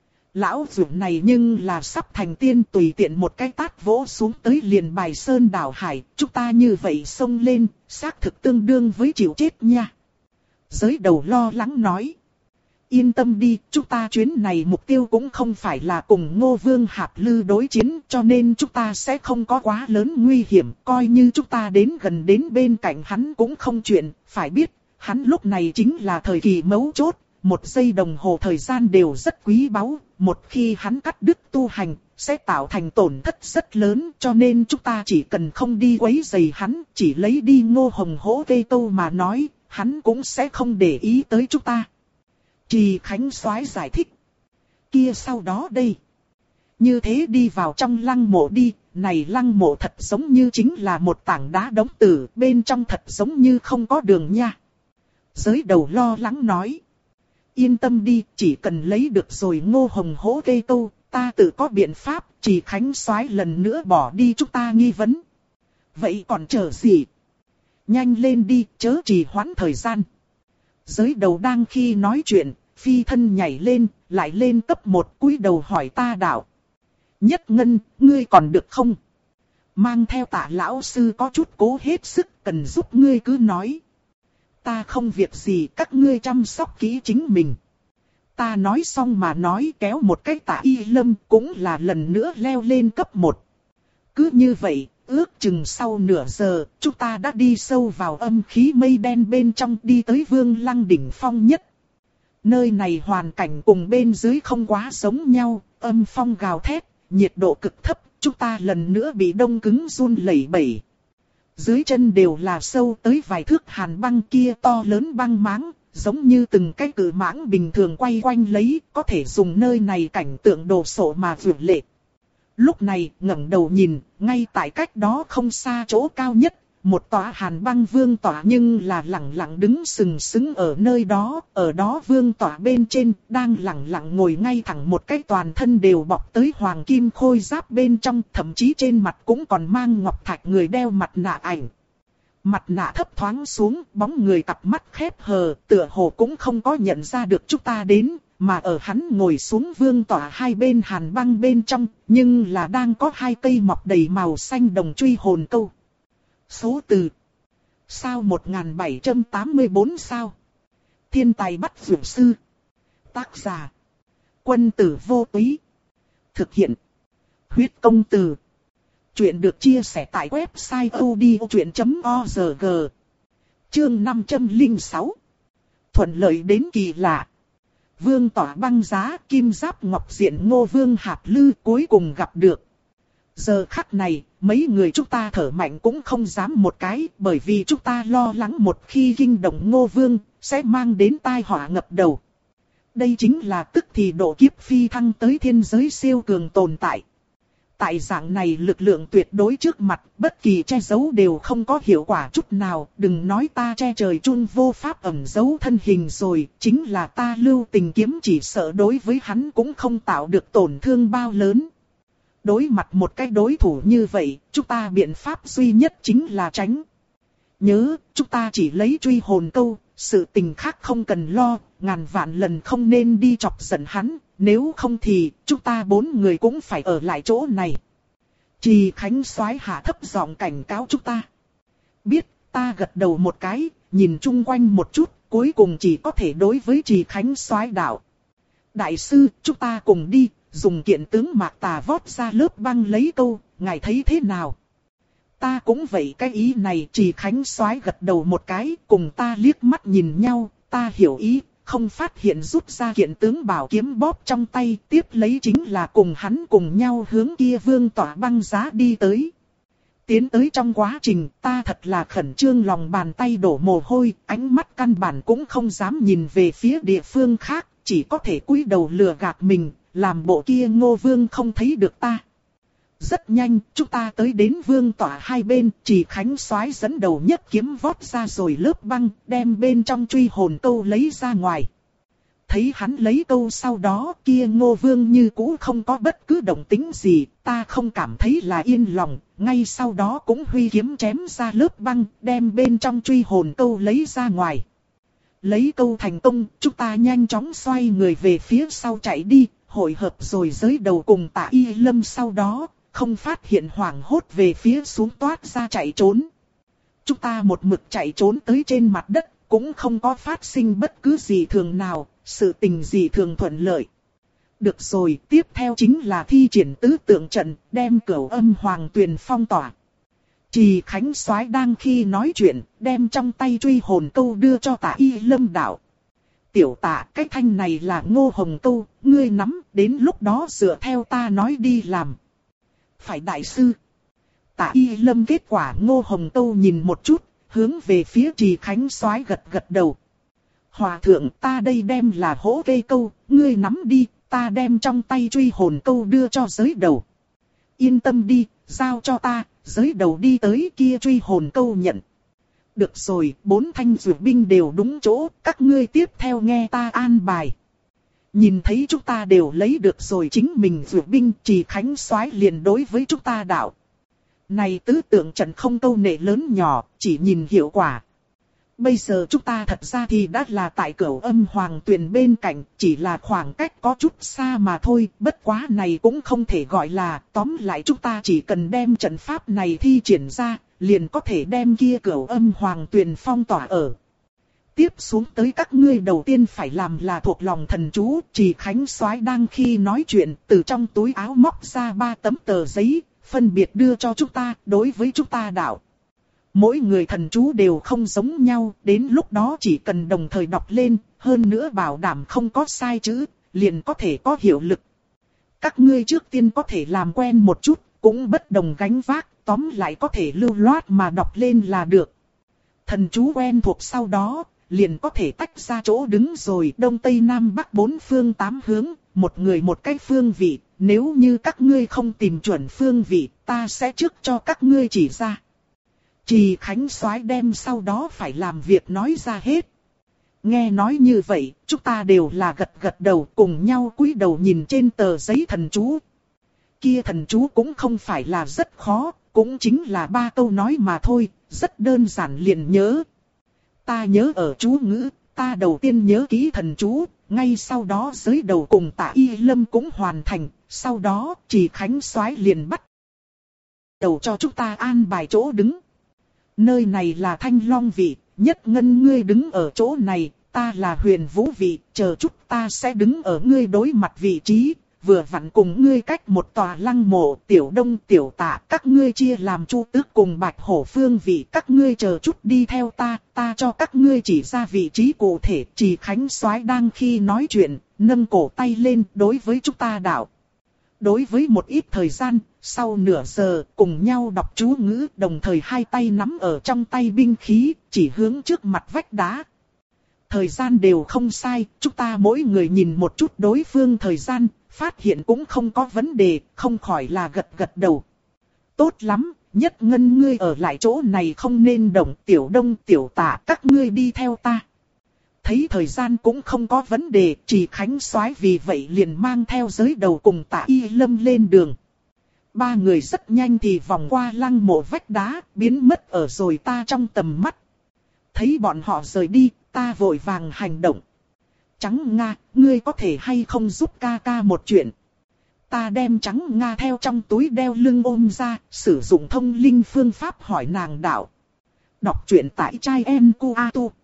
Lão dưỡng này nhưng là sắp thành tiên, tùy tiện một cái tát vỗ xuống tới liền bài sơn đảo hải, chúng ta như vậy xông lên, xác thực tương đương với chịu chết nha. Giới đầu lo lắng nói. Yên tâm đi, chúng ta chuyến này mục tiêu cũng không phải là cùng Ngô Vương Hạp Lư đối chiến, cho nên chúng ta sẽ không có quá lớn nguy hiểm, coi như chúng ta đến gần đến bên cạnh hắn cũng không chuyện, phải biết, hắn lúc này chính là thời kỳ mấu chốt. Một giây đồng hồ thời gian đều rất quý báu, một khi hắn cắt đứt tu hành, sẽ tạo thành tổn thất rất lớn, cho nên chúng ta chỉ cần không đi quấy rầy hắn, chỉ lấy đi Ngô Hồng hỗ cây câu mà nói, hắn cũng sẽ không để ý tới chúng ta. Trì Khánh Soái giải thích. Kia sau đó đây. Như thế đi vào trong lăng mộ đi, này lăng mộ thật giống như chính là một tảng đá đống tử, bên trong thật giống như không có đường nha. Giới đầu lo lắng nói. Yên tâm đi, chỉ cần lấy được rồi Ngô Hồng hỗ cây câu, ta tự có biện pháp. Trì Khánh Soái lần nữa bỏ đi chúng ta nghi vấn. Vậy còn chờ gì? Nhanh lên đi, chớ trì hoãn thời gian. Giới đầu đang khi nói chuyện, phi thân nhảy lên, lại lên cấp một, cúi đầu hỏi ta đạo. Nhất Ngân, ngươi còn được không? Mang theo Tạ lão sư có chút cố hết sức, cần giúp ngươi cứ nói. Ta không việc gì, các ngươi chăm sóc kỹ chính mình. Ta nói xong mà nói, kéo một cái Tạ Y Lâm, cũng là lần nữa leo lên cấp một. Cứ như vậy, ước chừng sau nửa giờ, chúng ta đã đi sâu vào âm khí mây đen bên trong, đi tới Vương Lăng đỉnh phong nhất. Nơi này hoàn cảnh cùng bên dưới không quá giống nhau, âm phong gào thét, nhiệt độ cực thấp, chúng ta lần nữa bị đông cứng run lẩy bẩy. Dưới chân đều là sâu tới vài thước hàn băng kia to lớn băng máng, giống như từng cái cự mãng bình thường quay quanh lấy, có thể dùng nơi này cảnh tượng đồ sộ mà vượt lệ. Lúc này ngẩng đầu nhìn, ngay tại cách đó không xa chỗ cao nhất, một tòa hàn băng vương tỏa nhưng là lẳng lặng đứng sừng sững ở nơi đó. Ở đó vương tỏa bên trên đang lẳng lặng ngồi ngay thẳng một cái toàn thân đều bọc tới hoàng kim khôi giáp bên trong, thậm chí trên mặt cũng còn mang ngọc thạch người đeo mặt nạ ảnh. Mặt nạ thấp thoáng xuống, bóng người cặp mắt khép hờ, tựa hồ cũng không có nhận ra được chúng ta đến, mà ở hắn ngồi xuống vương tỏa hai bên hàn băng bên trong, nhưng là đang có hai cây mọc đầy màu xanh đồng truy hồn câu. Số từ sao một nghìn bảy trăm tám mươi tư sao. Thiên tài bắt vượt sư. Tác giả Quân Tử Vô Túy. Thực hiện Huyết Công Từ. Chuyện được chia sẻ tại website odchuyện chấm org. Chương năm trăm lẻ sáu. Thuận lợi đến kỳ lạ. Vương tỏa băng giá, kim giáp ngọc diện Ngô Vương Hạp Lư cuối cùng gặp được. Giờ khắc này, mấy người chúng ta thở mạnh cũng không dám một cái, bởi vì chúng ta lo lắng một khi kinh động Ngô Vương, sẽ mang đến tai họa ngập đầu. Đây chính là tức thì độ kiếp phi thăng tới thiên giới siêu cường tồn tại. Tại dạng này lực lượng tuyệt đối trước mặt, bất kỳ che giấu đều không có hiệu quả chút nào, đừng nói ta che trời chun vô pháp ẩn giấu thân hình rồi, chính là ta lưu tình kiếm chỉ sợ đối với hắn cũng không tạo được tổn thương bao lớn. Đối mặt một cái đối thủ như vậy, chúng ta biện pháp duy nhất chính là tránh. Nhớ, chúng ta chỉ lấy truy hồn câu, sự tình khác không cần lo, ngàn vạn lần không nên đi chọc giận hắn, nếu không thì chúng ta bốn người cũng phải ở lại chỗ này. Trì Khánh soái hạ thấp giọng cảnh cáo chúng ta. Biết, ta gật đầu một cái, nhìn chung quanh một chút, cuối cùng chỉ có thể đối với Trì Khánh soái đạo. Đại sư, chúng ta cùng đi. Dùng kiện tướng mạc tà vót ra lớp băng lấy câu, ngài thấy thế nào? Ta cũng vậy cái ý này. Trì Khánh soái gật đầu một cái, cùng ta liếc mắt nhìn nhau, ta hiểu ý, không phát hiện rút ra kiện tướng bảo kiếm bóp trong tay, tiếp lấy chính là cùng hắn cùng nhau hướng kia vương tỏa băng giá đi tới. Tiến tới trong quá trình, ta thật là khẩn trương lòng bàn tay đổ mồ hôi, ánh mắt căn bản cũng không dám nhìn về phía địa phương khác, chỉ có thể cúi đầu lừa gạt mình. Làm bộ kia Ngô Vương không thấy được ta. Rất nhanh, chúng ta tới đến vương tỏa hai bên, Trì Khánh soái dẫn đầu nhất kiếm vót ra rồi lớp băng, đem bên trong truy hồn câu lấy ra ngoài. Thấy hắn lấy câu sau đó, kia Ngô Vương như cũ không có bất cứ động tĩnh gì, ta không cảm thấy là yên lòng, ngay sau đó cũng huy kiếm chém ra lớp băng, đem bên trong truy hồn câu lấy ra ngoài. Lấy câu thành công, chúng ta nhanh chóng xoay người về phía sau chạy đi. Hội hợp rồi giới đầu cùng Tạ Y Lâm sau đó, không phát hiện hoảng hốt về phía xuống toát ra chạy trốn. Chúng ta một mực chạy trốn tới trên mặt đất, cũng không có phát sinh bất cứ gì thường nào, sự tình gì thường thuận lợi. Được rồi, tiếp theo chính là thi triển tứ tượng trận, đem Cửu Âm Hoàng Tuyền phong tỏa. Trì Khánh soái đang khi nói chuyện, đem trong tay truy hồn câu đưa cho Tạ Y Lâm đạo. Tiểu Tạ, cái thanh này là Ngô Hồng câu, ngươi nắm, đến lúc đó dựa theo ta nói đi làm. Phải đại sư. Tạ Y Lâm kết quả Ngô Hồng câu nhìn một chút, hướng về phía Trì Khánh soái gật gật đầu. Hòa thượng, ta đây đem là hỗ cây câu, ngươi nắm đi, ta đem trong tay truy hồn câu đưa cho giới đầu. Yên tâm đi, giao cho ta, giới đầu đi tới kia truy hồn câu nhận. Được rồi, bốn thanh dược binh đều đúng chỗ, các ngươi tiếp theo nghe ta an bài. Nhìn thấy chúng ta đều lấy được rồi chính mình dược binh, Trì Khánh soái liền đối với chúng ta đạo. Này tứ tượng trận không câu nệ lớn nhỏ, chỉ nhìn hiệu quả. Bây giờ chúng ta thật ra thì đã là tại Cửu Âm Hoàng Tuyền bên cạnh, chỉ là khoảng cách có chút xa mà thôi, bất quá này cũng không thể gọi là, tóm lại chúng ta chỉ cần đem trận pháp này thi triển ra, liền có thể đem kia Cửu Âm Hoàng Tuyền phong tỏa ở. Tiếp xuống tới các ngươi đầu tiên phải làm là thuộc lòng thần chú. Trì Khánh soái đang khi nói chuyện, từ trong túi áo móc ra ba tấm tờ giấy, phân biệt đưa cho chúng ta, đối với chúng ta đạo. Mỗi người thần chú đều không giống nhau, đến lúc đó chỉ cần đồng thời đọc lên, hơn nữa bảo đảm không có sai chữ, liền có thể có hiệu lực. Các ngươi trước tiên có thể làm quen một chút, cũng bất đồng gánh vác, tóm lại có thể lưu loát mà đọc lên là được. Thần chú quen thuộc sau đó, liền có thể tách ra chỗ đứng rồi, đông tây nam bắc bốn phương tám hướng, một người một cách phương vị, nếu như các ngươi không tìm chuẩn phương vị, ta sẽ trước cho các ngươi chỉ ra. Trì Khánh Soái đem sau đó phải làm việc nói ra hết. Nghe nói như vậy, chúng ta đều là gật gật đầu cùng nhau cúi đầu nhìn trên tờ giấy thần chú. Kia thần chú cũng không phải là rất khó, cũng chính là ba câu nói mà thôi, rất đơn giản liền nhớ. Ta nhớ ở chú ngữ, ta đầu tiên nhớ ký thần chú, ngay sau đó giới đầu cùng Tạ Y Lâm cũng hoàn thành, sau đó Trì Khánh Soái liền bắt đầu cho chúng ta an bài chỗ đứng. Nơi này là Thanh Long vị, Nhất Ngân ngươi đứng ở chỗ này, ta là Huyền Vũ vị, chờ chút ta sẽ đứng ở ngươi đối mặt vị trí, vừa vặn cùng ngươi cách một tòa lăng mộ. Tiểu Đông Tiểu Tạ các ngươi chia làm Chu Tước cùng Bạch Hổ phương vị, các ngươi chờ chút đi theo ta, ta cho các ngươi chỉ ra vị trí cụ thể. Trì Khánh Soái đang khi nói chuyện, nâng cổ tay lên đối với chúng ta đạo. Đối với một ít thời gian, sau nửa giờ, cùng nhau đọc chú ngữ, đồng thời hai tay nắm ở trong tay binh khí, chỉ hướng trước mặt vách đá. Thời gian đều không sai, chúng ta mỗi người nhìn một chút đối phương thời gian, phát hiện cũng không có vấn đề, không khỏi là gật gật đầu. Tốt lắm, Nhất Ngân ngươi ở lại chỗ này không nên động, Tiểu Đông Tiểu Tạ các ngươi đi theo ta. Thấy thời gian cũng không có vấn đề, Trì Khánh Soái vì vậy liền mang theo giới đầu cùng Tạ Y Lâm lên đường. Ba người rất nhanh thì vòng qua lăng mộ vách đá, biến mất ở rồi ta trong tầm mắt. Thấy bọn họ rời đi, ta vội vàng hành động. Trắng Nga, ngươi có thể hay không giúp ca ca một chuyện? Ta đem Trắng Nga theo trong túi đeo lưng ôm ra, sử dụng thông linh phương pháp hỏi nàng đạo. Đọc truyện tại trai em cu a tu.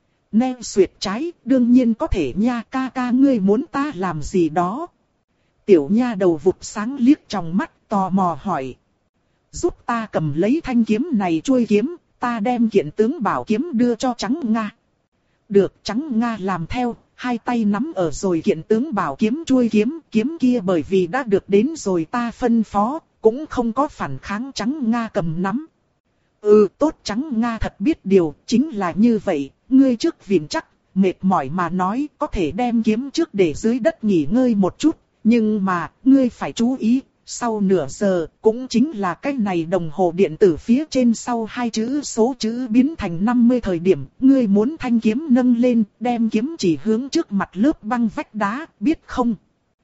Nè xuyệt trái, đương nhiên có thể nha, ca ca ngươi muốn ta làm gì đó. Tiểu nha đầu vụt sáng liếc trong mắt, tò mò hỏi. Giúp ta cầm lấy thanh kiếm này chuôi kiếm, ta đem kiện tướng bảo kiếm đưa cho Trắng Nga. Được, Trắng Nga làm theo, hai tay nắm ở rồi kiện tướng bảo kiếm chuôi kiếm, kiếm kia bởi vì đã được đến rồi ta phân phó, cũng không có phản kháng. Trắng Nga cầm nắm. Ừ tốt, Trắng Nga thật biết điều, chính là như vậy, ngươi trước vịn chắc, mệt mỏi mà nói, có thể đem kiếm trước để dưới đất nghỉ ngơi một chút, nhưng mà, ngươi phải chú ý, sau nửa giờ, cũng chính là cái này đồng hồ điện tử phía trên sau hai chữ số chữ biến thành năm mươi thời điểm, ngươi muốn thanh kiếm nâng lên, đem kiếm chỉ hướng trước mặt lớp băng vách đá, biết không?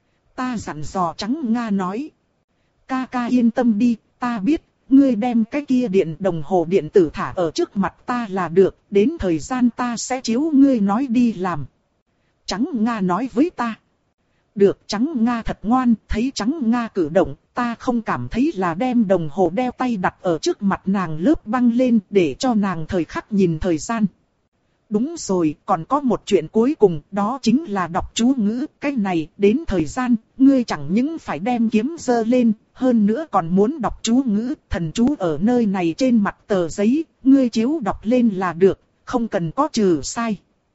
Ta dặn dò. Trắng Nga nói. Ca ca yên tâm đi, ta biết. Ngươi đem cái kia điện đồng hồ điện tử thả ở trước mặt ta là được, đến thời gian ta sẽ chiếu ngươi nói đi làm. Trắng Nga nói với ta. Được, Trắng Nga thật ngoan, thấy Trắng Nga cử động, ta không cảm thấy là đem đồng hồ đeo tay đặt ở trước mặt nàng lớp băng lên để cho nàng thời khắc nhìn thời gian. Đúng rồi, còn có một chuyện cuối cùng, đó chính là đọc chú ngữ, cái này, đến thời gian, ngươi chẳng những phải đem kiếm giơ lên, hơn nữa còn muốn đọc chú ngữ, thần chú ở nơi này trên mặt tờ giấy, ngươi chiếu đọc lên là được, không cần có trừ sai.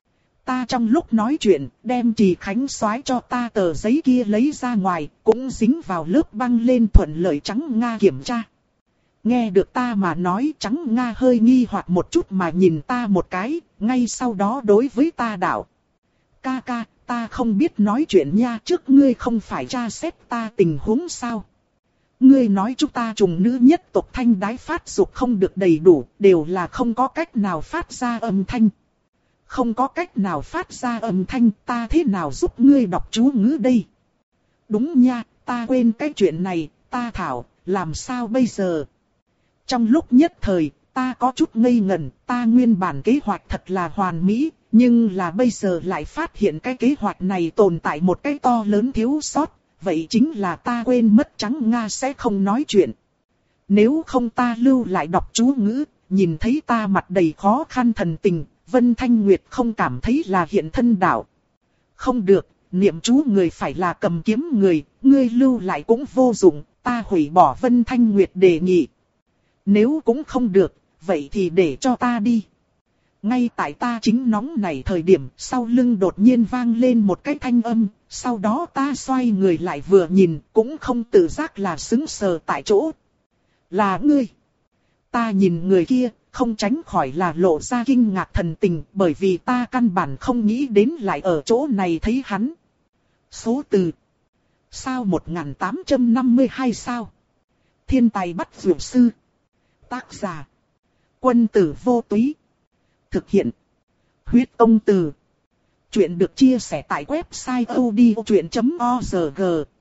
Ta trong lúc nói chuyện, đem Trì Khánh Soái cho ta tờ giấy kia lấy ra ngoài, cũng dính vào lớp băng lên thuận lợi. Trắng Nga kiểm tra. Nghe được ta mà nói, Trắng Nga hơi nghi hoặc một chút mà nhìn ta một cái, ngay sau đó đối với ta đạo. Ca ca, ta không biết nói chuyện nha, trước ngươi không phải tra xét ta tình huống sao? Ngươi nói chúng ta trùng nữ nhất tộc thanh đái phát dục không được đầy đủ, đều là không có cách nào phát ra âm thanh. Không có cách nào phát ra âm thanh, ta thế nào giúp ngươi đọc chú ngữ đây? Đúng nha, ta quên cái chuyện này, ta thảo, làm sao bây giờ? Trong lúc nhất thời, ta có chút ngây ngẩn, ta nguyên bản kế hoạch thật là hoàn mỹ, nhưng là bây giờ lại phát hiện cái kế hoạch này tồn tại một cái to lớn thiếu sót, vậy chính là ta quên mất Trắng Nga sẽ không nói chuyện. Nếu không ta lưu lại đọc chú ngữ, nhìn thấy ta mặt đầy khó khăn thần tình, Vân Thanh Nguyệt không cảm thấy là hiện thân đạo. Không được, niệm chú người phải là cầm kiếm người, ngươi lưu lại cũng vô dụng, ta hủy bỏ Vân Thanh Nguyệt đề nghị. Nếu cũng không được, vậy thì để cho ta đi. Ngay tại ta chính nóng này thời điểm, sau lưng đột nhiên vang lên một cái thanh âm, sau đó ta xoay người lại vừa nhìn, cũng không tự giác là sững sờ tại chỗ. Là ngươi. Ta nhìn người kia, không tránh khỏi là lộ ra kinh ngạc thần tình, bởi vì ta căn bản không nghĩ đến lại ở chỗ này thấy hắn. Số từ. Sao một nghìn tám trăm năm mươi hai sao? Thiên tài bắt dược sư. Tác giả. Quân tử vô túy. Thực hiện. Huyết công từ. Chuyện được chia sẻ tại website odchuyện chấm org.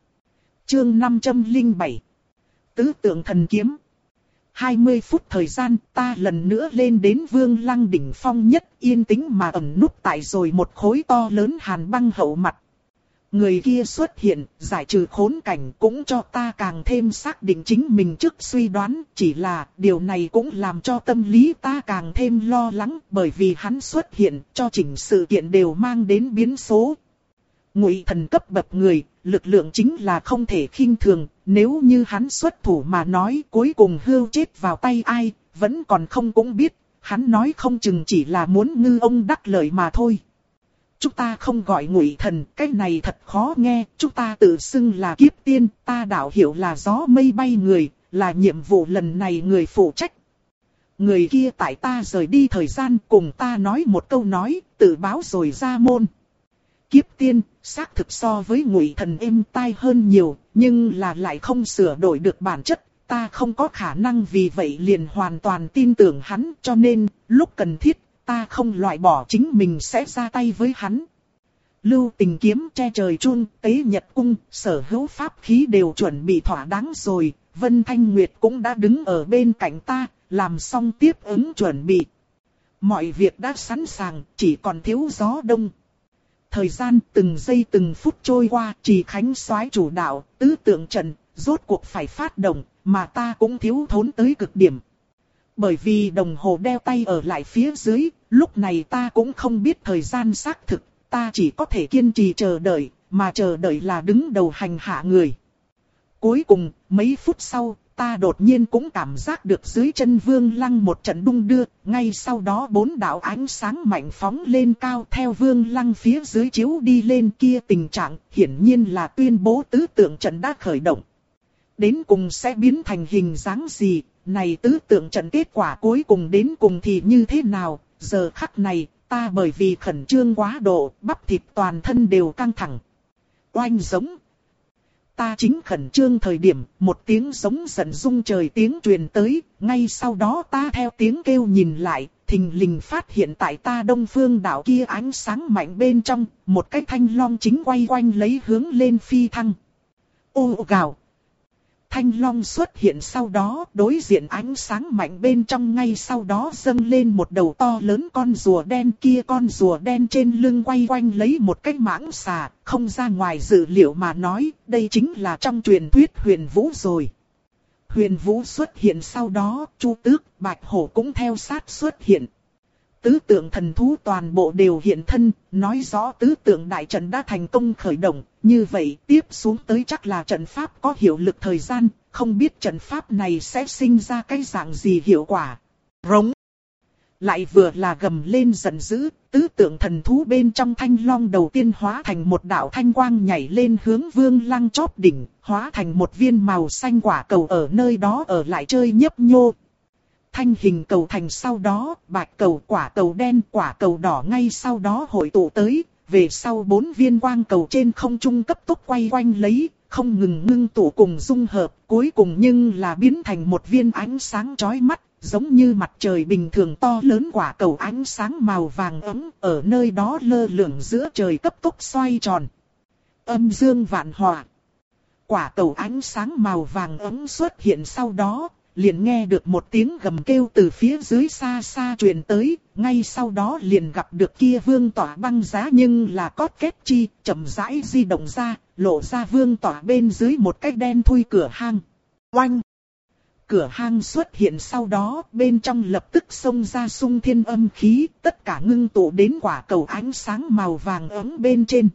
Chương năm trăm lẻ bảy. Tứ tượng thần kiếm. hai mươi phút thời gian, ta lần nữa lên đến Vương Lăng đỉnh phong nhất, yên tĩnh mà ẩn núp tại rồi một khối to lớn hàn băng hậu mặt. Người kia xuất hiện, giải trừ khốn cảnh, cũng cho ta càng thêm xác định chính mình trước suy đoán, chỉ là điều này cũng làm cho tâm lý ta càng thêm lo lắng, bởi vì hắn xuất hiện, cho chỉnh sự kiện đều mang đến biến số. Ngụy thần cấp bậc người, lực lượng chính là không thể khinh thường, nếu như hắn xuất thủ mà nói cuối cùng hưu chết vào tay ai, vẫn còn không cũng biết, hắn nói không chừng chỉ là muốn ngư ông đắc lợi mà thôi. Chúng ta không gọi Ngụy thần, cái này thật khó nghe, chúng ta tự xưng là kiếp tiên, ta đạo hiệu là gió mây bay người, là nhiệm vụ lần này người phụ trách. Người kia tại ta rời đi thời gian cùng ta nói một câu nói, tự báo rồi ra môn. Kiếp tiên, xác thực so với Ngụy thần êm tai hơn nhiều, nhưng là lại không sửa đổi được bản chất, ta không có khả năng vì vậy liền hoàn toàn tin tưởng hắn, cho nên, lúc cần thiết, ta không loại bỏ chính mình sẽ ra tay với hắn. Lưu Tình kiếm che trời chun, tế nhật cung, sở hữu pháp khí đều chuẩn bị thỏa đáng rồi, Vân Thanh Nguyệt cũng đã đứng ở bên cạnh ta, làm xong tiếp ứng chuẩn bị. Mọi việc đã sẵn sàng, chỉ còn thiếu gió đông. Thời gian từng giây từng phút trôi qua, Trì Khánh soái chủ đạo, tứ tượng trận, rốt cuộc phải phát động, mà ta cũng thiếu thốn tới cực điểm. Bởi vì đồng hồ đeo tay ở lại phía dưới, lúc này ta cũng không biết thời gian xác thực, ta chỉ có thể kiên trì chờ đợi, mà chờ đợi là đứng đầu hành hạ người. Cuối cùng, mấy phút sau, ta đột nhiên cũng cảm giác được dưới chân Vương Lăng một trận đung đưa, ngay sau đó bốn đạo ánh sáng mạnh phóng lên cao theo Vương Lăng phía dưới chiếu đi lên kia tình trạng, hiển nhiên là tuyên bố tứ tượng trận đã khởi động. Đến cùng sẽ biến thành hình dáng gì, này tứ tượng trận kết quả cuối cùng đến cùng thì như thế nào, giờ khắc này, ta bởi vì khẩn trương quá độ, bắp thịt toàn thân đều căng thẳng. Oanh giống. Ta chính khẩn trương thời điểm, một tiếng giống giận rung trời tiếng truyền tới, ngay sau đó ta theo tiếng kêu nhìn lại, thình lình phát hiện tại ta đông phương đảo kia ánh sáng mạnh bên trong, một cái thanh long chính quay quanh lấy hướng lên phi thăng. Ô gào! Thanh long xuất hiện sau đó, đối diện ánh sáng mạnh bên trong ngay sau đó dâng lên một đầu to lớn con rùa đen kia. Con rùa đen trên lưng quay quanh lấy một cái mãng xà, không ra ngoài dự liệu mà nói, đây chính là trong truyền thuyết Huyền Vũ rồi. Huyền Vũ xuất hiện sau đó, Chu Tước, Bạch Hổ cũng theo sát xuất hiện. Tứ tượng thần thú toàn bộ đều hiện thân, nói rõ tứ tượng đại trận đã thành công khởi động, như vậy tiếp xuống tới chắc là trận pháp có hiệu lực thời gian, không biết trận pháp này sẽ sinh ra cái dạng gì hiệu quả. Rống. Lại vừa là gầm lên giận dữ, tứ tượng thần thú bên trong thanh long đầu tiên hóa thành một đạo thanh quang nhảy lên hướng Vương Lăng chóp đỉnh, hóa thành một viên màu xanh quả cầu ở nơi đó ở lại chơi nhấp nhô. Thanh hình cầu thành sau đó, bạch cầu, quả cầu đen, quả cầu đỏ ngay sau đó hội tụ tới, về sau bốn viên quang cầu trên không trung cấp tốc quay quanh lấy, không ngừng ngưng tụ cùng dung hợp, cuối cùng nhưng là biến thành một viên ánh sáng chói mắt, giống như mặt trời bình thường to lớn quả cầu ánh sáng màu vàng ấm, ở nơi đó lơ lửng giữa trời cấp tốc xoay tròn. Âm dương vạn hòa. Quả cầu ánh sáng màu vàng ấm xuất hiện sau đó, liền nghe được một tiếng gầm kêu từ phía dưới xa xa truyền tới, ngay sau đó liền gặp được kia vương tỏa băng giá nhưng là cót két chi, chậm rãi di động ra, lộ ra vương tỏa bên dưới một cái đen thui cửa hang. Oanh! Cửa hang xuất hiện sau đó, bên trong lập tức xông ra xung thiên âm khí, tất cả ngưng tụ đến quả cầu ánh sáng màu vàng ấm bên trên.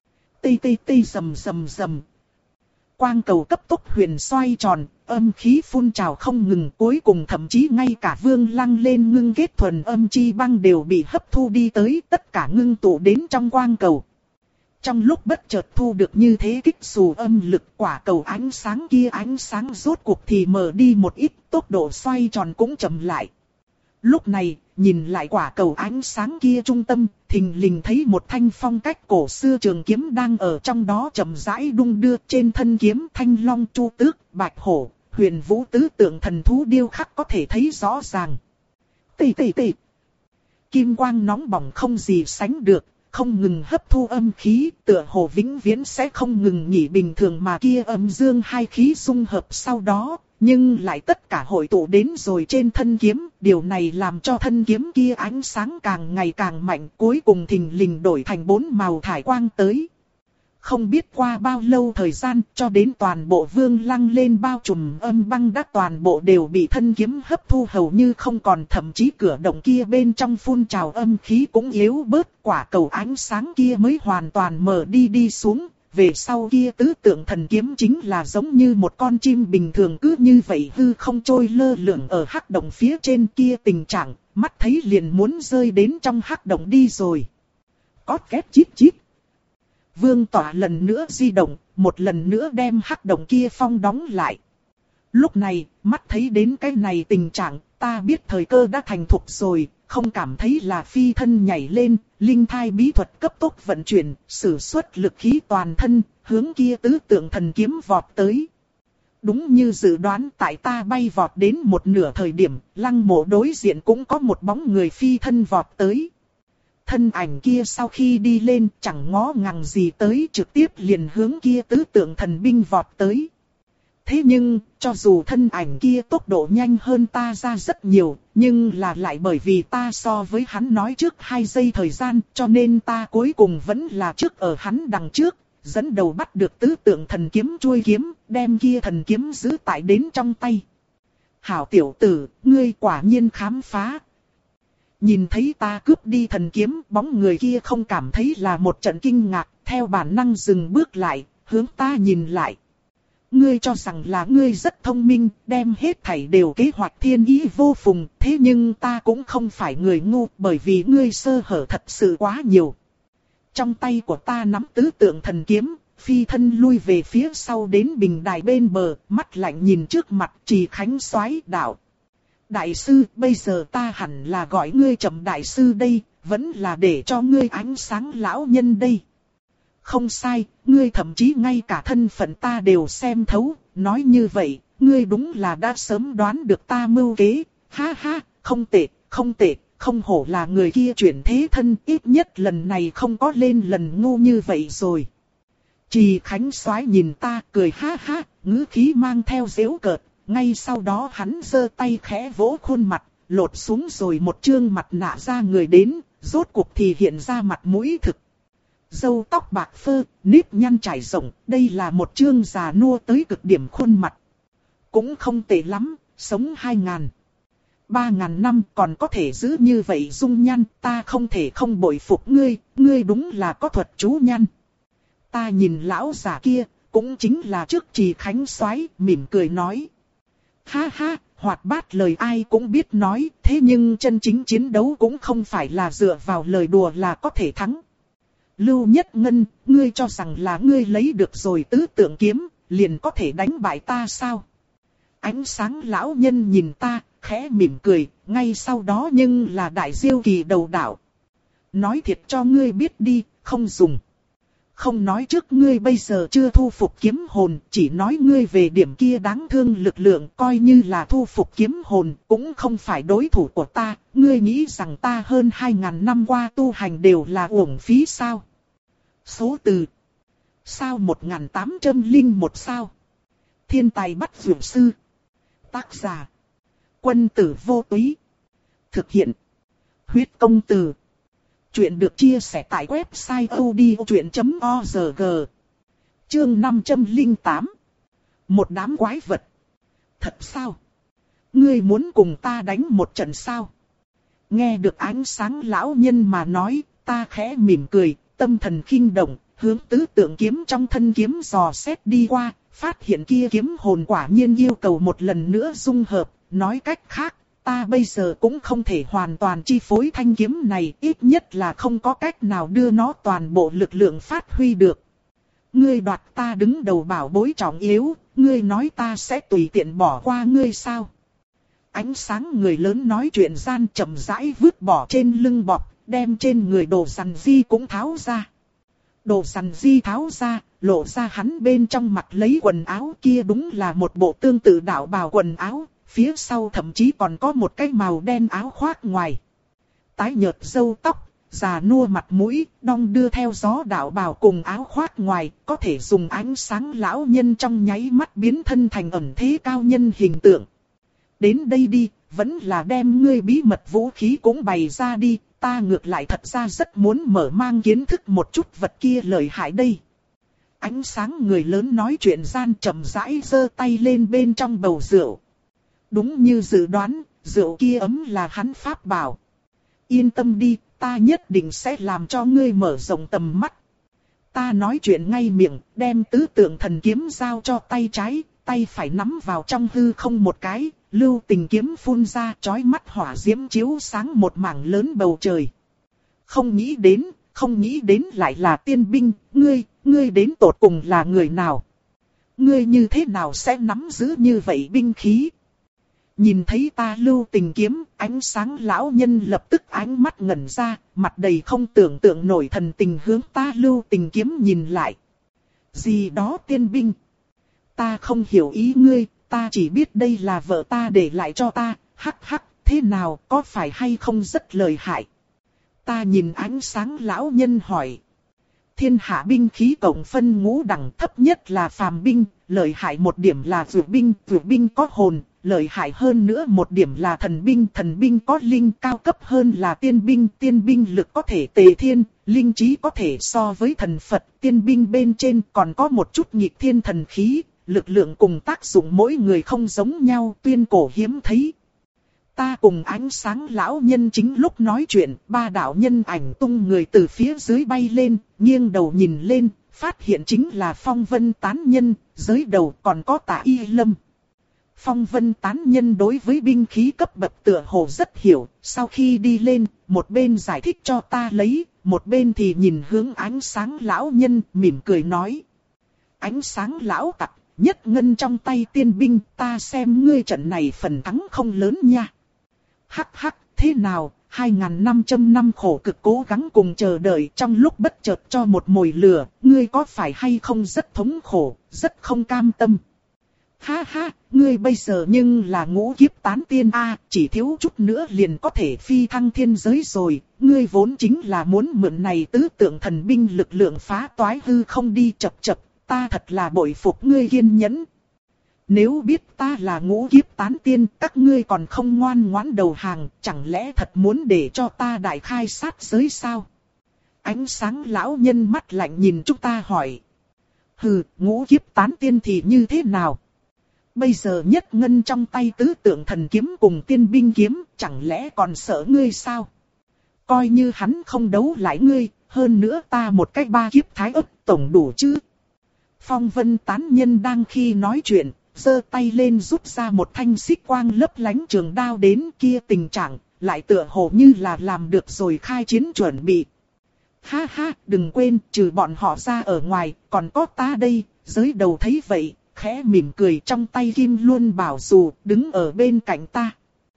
Tê tê tê rầm rầm rầm. Quang cầu cấp tốc huyền xoay tròn, âm khí phun trào không ngừng, cuối cùng thậm chí ngay cả Vương Lăng lên ngưng kết thuần âm chi băng đều bị hấp thu đi tới, tất cả ngưng tụ đến trong quang cầu. Trong lúc bất chợt thu được như thế kích xù âm lực, quả cầu ánh sáng kia ánh sáng rốt cuộc thì mở đi một ít, tốc độ xoay tròn cũng chậm lại. Lúc này, nhìn lại quả cầu ánh sáng kia trung tâm, thình lình thấy một thanh phong cách cổ xưa trường kiếm đang ở trong đó chậm rãi đung đưa. Trên thân kiếm thanh long, chu tước, bạch hổ, huyền vũ tứ tượng thần thú điêu khắc có thể thấy rõ ràng. Tì tì tì. Kim quang nóng bỏng không gì sánh được, không ngừng hấp thu âm khí, tựa hồ vĩnh viễn sẽ không ngừng nghỉ. Bình thường mà kia âm dương hai khí dung hợp sau đó, nhưng lại tất cả hội tụ đến rồi trên thân kiếm. Điều này làm cho thân kiếm kia ánh sáng càng ngày càng mạnh, cuối cùng thình lình đổi thành bốn màu thải quang tới. Không biết qua bao lâu thời gian, cho đến toàn bộ vương lăng lên bao trùm âm băng đã toàn bộ đều bị thân kiếm hấp thu hầu như không còn. Thậm chí cửa động kia bên trong phun trào âm khí cũng yếu bớt, quả cầu ánh sáng kia mới hoàn toàn mở đi đi xuống. Về sau kia tứ tượng thần kiếm chính là giống như một con chim bình thường, cứ như vậy hư không trôi lơ lửng ở hắc động phía trên kia. Tình trạng, mắt thấy liền muốn rơi đến trong hắc động đi rồi. Cót két chít chít. Vương tỏa lần nữa di động, một lần nữa đem hắc động kia phong đóng lại. Lúc này, mắt thấy đến cái này tình trạng, ta biết thời cơ đã thành thục rồi, không cảm thấy là phi thân nhảy lên, linh thai bí thuật cấp tốc vận chuyển, sử xuất lực khí toàn thân, hướng kia tứ tượng thần kiếm vọt tới. Đúng như dự đoán, tại ta bay vọt đến một nửa thời điểm, Lăng Mộ đối diện cũng có một bóng người phi thân vọt tới. Thân ảnh kia sau khi đi lên chẳng ngó ngàng gì tới, trực tiếp liền hướng kia tứ tượng thần binh vọt tới. Thế nhưng, cho dù thân ảnh kia tốc độ nhanh hơn ta ra rất nhiều, nhưng là lại bởi vì ta so với hắn nói trước hai giây thời gian, cho nên ta cuối cùng vẫn là trước ở hắn đằng trước, dẫn đầu bắt được tứ tượng thần kiếm chuôi kiếm, đem kia thần kiếm giữ tại đến trong tay. Hảo tiểu tử, ngươi quả nhiên khám phá. Nhìn thấy ta cướp đi thần kiếm, bóng người kia không cảm thấy là một trận kinh ngạc, theo bản năng dừng bước lại, hướng ta nhìn lại. Ngươi cho rằng là ngươi rất thông minh, đem hết thảy đều kế hoạch thiên ý vô phùng, thế nhưng ta cũng không phải người ngu, bởi vì ngươi sơ hở thật sự quá nhiều. Trong tay của ta nắm tứ tượng thần kiếm, phi thân lui về phía sau đến bình đài bên bờ, mắt lạnh nhìn trước mặt Trì Khánh Soái đạo. Đại sư, bây giờ ta hẳn là gọi ngươi Trầm đại sư đây, vẫn là để cho ngươi ánh sáng lão nhân đây. Không sai, ngươi thậm chí ngay cả thân phận ta đều xem thấu, nói như vậy, ngươi đúng là đã sớm đoán được ta mưu kế, ha ha, không tệ, không tệ, không hổ là người kia chuyển thế thân, ít nhất lần này không có lên lần ngu như vậy rồi. Trì Khánh Soái nhìn ta cười ha ha, ngữ khí mang theo giễu cợt, ngay sau đó hắn giơ tay khẽ vỗ khuôn mặt, lột xuống rồi một trương mặt nạ ra người đến, rốt cuộc thì hiện ra mặt mũi thực. Râu tóc bạc phơ, nếp nhăn trải rộng, đây là một trương già nua tới cực điểm khuôn mặt. Cũng không tệ lắm, sống hai ngàn. Ba ngàn năm còn có thể giữ như vậy dung nhan, ta không thể không bội phục ngươi, ngươi đúng là có thuật chú nhan. Ta nhìn lão già kia, cũng chính là trước Trì Khánh Soái, mỉm cười nói. Ha ha, hoạt bát lời ai cũng biết nói, thế nhưng chân chính chiến đấu cũng không phải là dựa vào lời đùa là có thể thắng. Lưu Nhất Ngân, ngươi cho rằng là ngươi lấy được rồi tứ tượng kiếm, liền có thể đánh bại ta sao? Ánh sáng lão nhân nhìn ta, khẽ mỉm cười, ngay sau đó nhưng là đại diêu kỳ đầu đạo. Nói thiệt cho ngươi biết đi, không dùng. Không nói trước ngươi bây giờ chưa thu phục kiếm hồn, chỉ nói ngươi về điểm kia đáng thương lực lượng, coi như là thu phục kiếm hồn, cũng không phải đối thủ của ta, ngươi nghĩ rằng ta hơn hai ngàn năm qua tu hành đều là uổng phí sao? Số từ. Sao một nghìn tám trăm lẻ một sao? Thiên tài bắt dược sư. Tác giả. Quân tử vô túy. Thực hiện. Huyết công từ. Chuyện được chia sẻ tại website odchuyện chấm org. Chương năm trăm lẻ tám. Một đám quái vật. Thật sao? Ngươi muốn cùng ta đánh một trận sao? Nghe được ánh sáng lão nhân mà nói, ta khẽ mỉm cười, tâm thần khinh động, hướng tứ tượng kiếm trong thân kiếm dò xét đi qua, phát hiện kia kiếm hồn quả nhiên yêu cầu một lần nữa dung hợp, nói cách khác. Ta bây giờ cũng không thể hoàn toàn chi phối thanh kiếm này, ít nhất là không có cách nào đưa nó toàn bộ lực lượng phát huy được. Ngươi đoạt ta đứng đầu bảo bối trọng yếu, ngươi nói ta sẽ tùy tiện bỏ qua ngươi sao? Ánh sáng người lớn nói chuyện gian chậm rãi vứt bỏ trên lưng bọc, đem trên người đồ rằn di cũng tháo ra. Đồ rằn di tháo ra, lộ ra hắn bên trong mặt lấy quần áo kia đúng là một bộ tương tự đạo bào quần áo, phía sau thậm chí còn có một cái màu đen áo khoác ngoài. Tái nhợt râu tóc, già nua mặt mũi, đong đưa theo gió đạo bào cùng áo khoác ngoài, có thể dùng ánh sáng lão nhân trong nháy mắt biến thân thành ẩn thế cao nhân hình tượng. Đến đây đi, vẫn là đem ngươi bí mật vũ khí cũng bày ra đi, ta ngược lại thật ra rất muốn mở mang kiến thức một chút vật kia lợi hại đây. Ánh sáng người lớn nói chuyện gian chậm rãi giơ tay lên bên trong bầu rượu. Đúng như dự đoán, rượu kia ấm là hắn pháp bảo. Yên tâm đi, ta nhất định sẽ làm cho ngươi mở rộng tầm mắt. Ta nói chuyện ngay miệng, đem tứ tượng thần kiếm giao cho tay trái, tay phải nắm vào trong hư không một cái, lưu tình kiếm phun ra chói mắt hỏa diễm chiếu sáng một mảng lớn bầu trời. Không nghĩ đến, không nghĩ đến lại là tiên binh, ngươi, ngươi đến tột cùng là người nào? Ngươi như thế nào sẽ nắm giữ như vậy binh khí? Nhìn thấy ta lưu tình kiếm, ánh sáng lão nhân lập tức ánh mắt ngẩn ra, mặt đầy không tưởng tượng nổi thần tình hướng ta lưu tình kiếm nhìn lại. Gì đó tiên binh? Ta không hiểu ý ngươi, ta chỉ biết đây là vợ ta để lại cho ta, hắc hắc, thế nào, có phải hay không rất lợi hại? Ta nhìn ánh sáng lão nhân hỏi. Thiên hạ binh khí cộng phân ngũ đẳng, thấp nhất là phàm binh, lợi hại một điểm là vượt binh, vượt binh có hồn, lợi hại hơn nữa một điểm là thần binh, thần binh có linh, cao cấp hơn là tiên binh, tiên binh lực có thể tề thiên, linh trí có thể so với thần Phật, tiên binh bên trên còn có một chút nghịch thiên thần khí, lực lượng cùng tác dụng mỗi người không giống nhau, tuyên cổ hiếm thấy. Ta cùng ánh sáng lão nhân chính lúc nói chuyện, ba đạo nhân ảnh tung người từ phía dưới bay lên, nghiêng đầu nhìn lên, phát hiện chính là Phong Vân Tán Nhân, dưới đầu còn có Tạ Y Lâm. Phong Vân Tán Nhân đối với binh khí cấp bậc tựa hồ rất hiểu, sau khi đi lên, một bên giải thích cho ta lấy, một bên thì nhìn hướng ánh sáng lão nhân, mỉm cười nói. Ánh sáng lão tặc, nhất ngân trong tay tiên binh, ta xem ngươi trận này phần thắng không lớn nha. Hắc hắc, thế nào, hai nghìn năm trăm năm khổ cực cố gắng cùng chờ đợi trong lúc bất chợt cho một mồi lửa, ngươi có phải hay không rất thống khổ, rất không cam tâm. Ha ha, ngươi bây giờ nhưng là ngũ kiếp tán tiên a, chỉ thiếu chút nữa liền có thể phi thăng thiên giới rồi, ngươi vốn chính là muốn mượn này tứ tượng thần binh lực lượng phá toái hư không đi chập chập, ta thật là bội phục ngươi kiên nhẫn. Nếu biết ta là ngũ kiếp tán tiên, các ngươi còn không ngoan ngoãn đầu hàng, chẳng lẽ thật muốn để cho ta đại khai sát giới sao? Ánh sáng lão nhân mắt lạnh nhìn chúng ta hỏi. Hừ, ngũ kiếp tán tiên thì như thế nào? Bây giờ nhất ngân trong tay tứ tượng thần kiếm cùng tiên binh kiếm, chẳng lẽ còn sợ ngươi sao? Coi như hắn không đấu lại ngươi, hơn nữa ta một cách ba kiếp thái ức tổng đủ chứ? Phong Vân Tán Nhân đang khi nói chuyện, giơ tay lên rút ra một thanh xích quang lấp lánh trường đao đến kia tình trạng, lại tựa hồ như là làm được rồi khai chiến chuẩn bị. Ha ha, đừng quên, trừ bọn họ ra ở ngoài, còn có ta đây, giới đầu thấy vậy, khẽ mỉm cười trong tay kim luân bảo dù, đứng ở bên cạnh ta.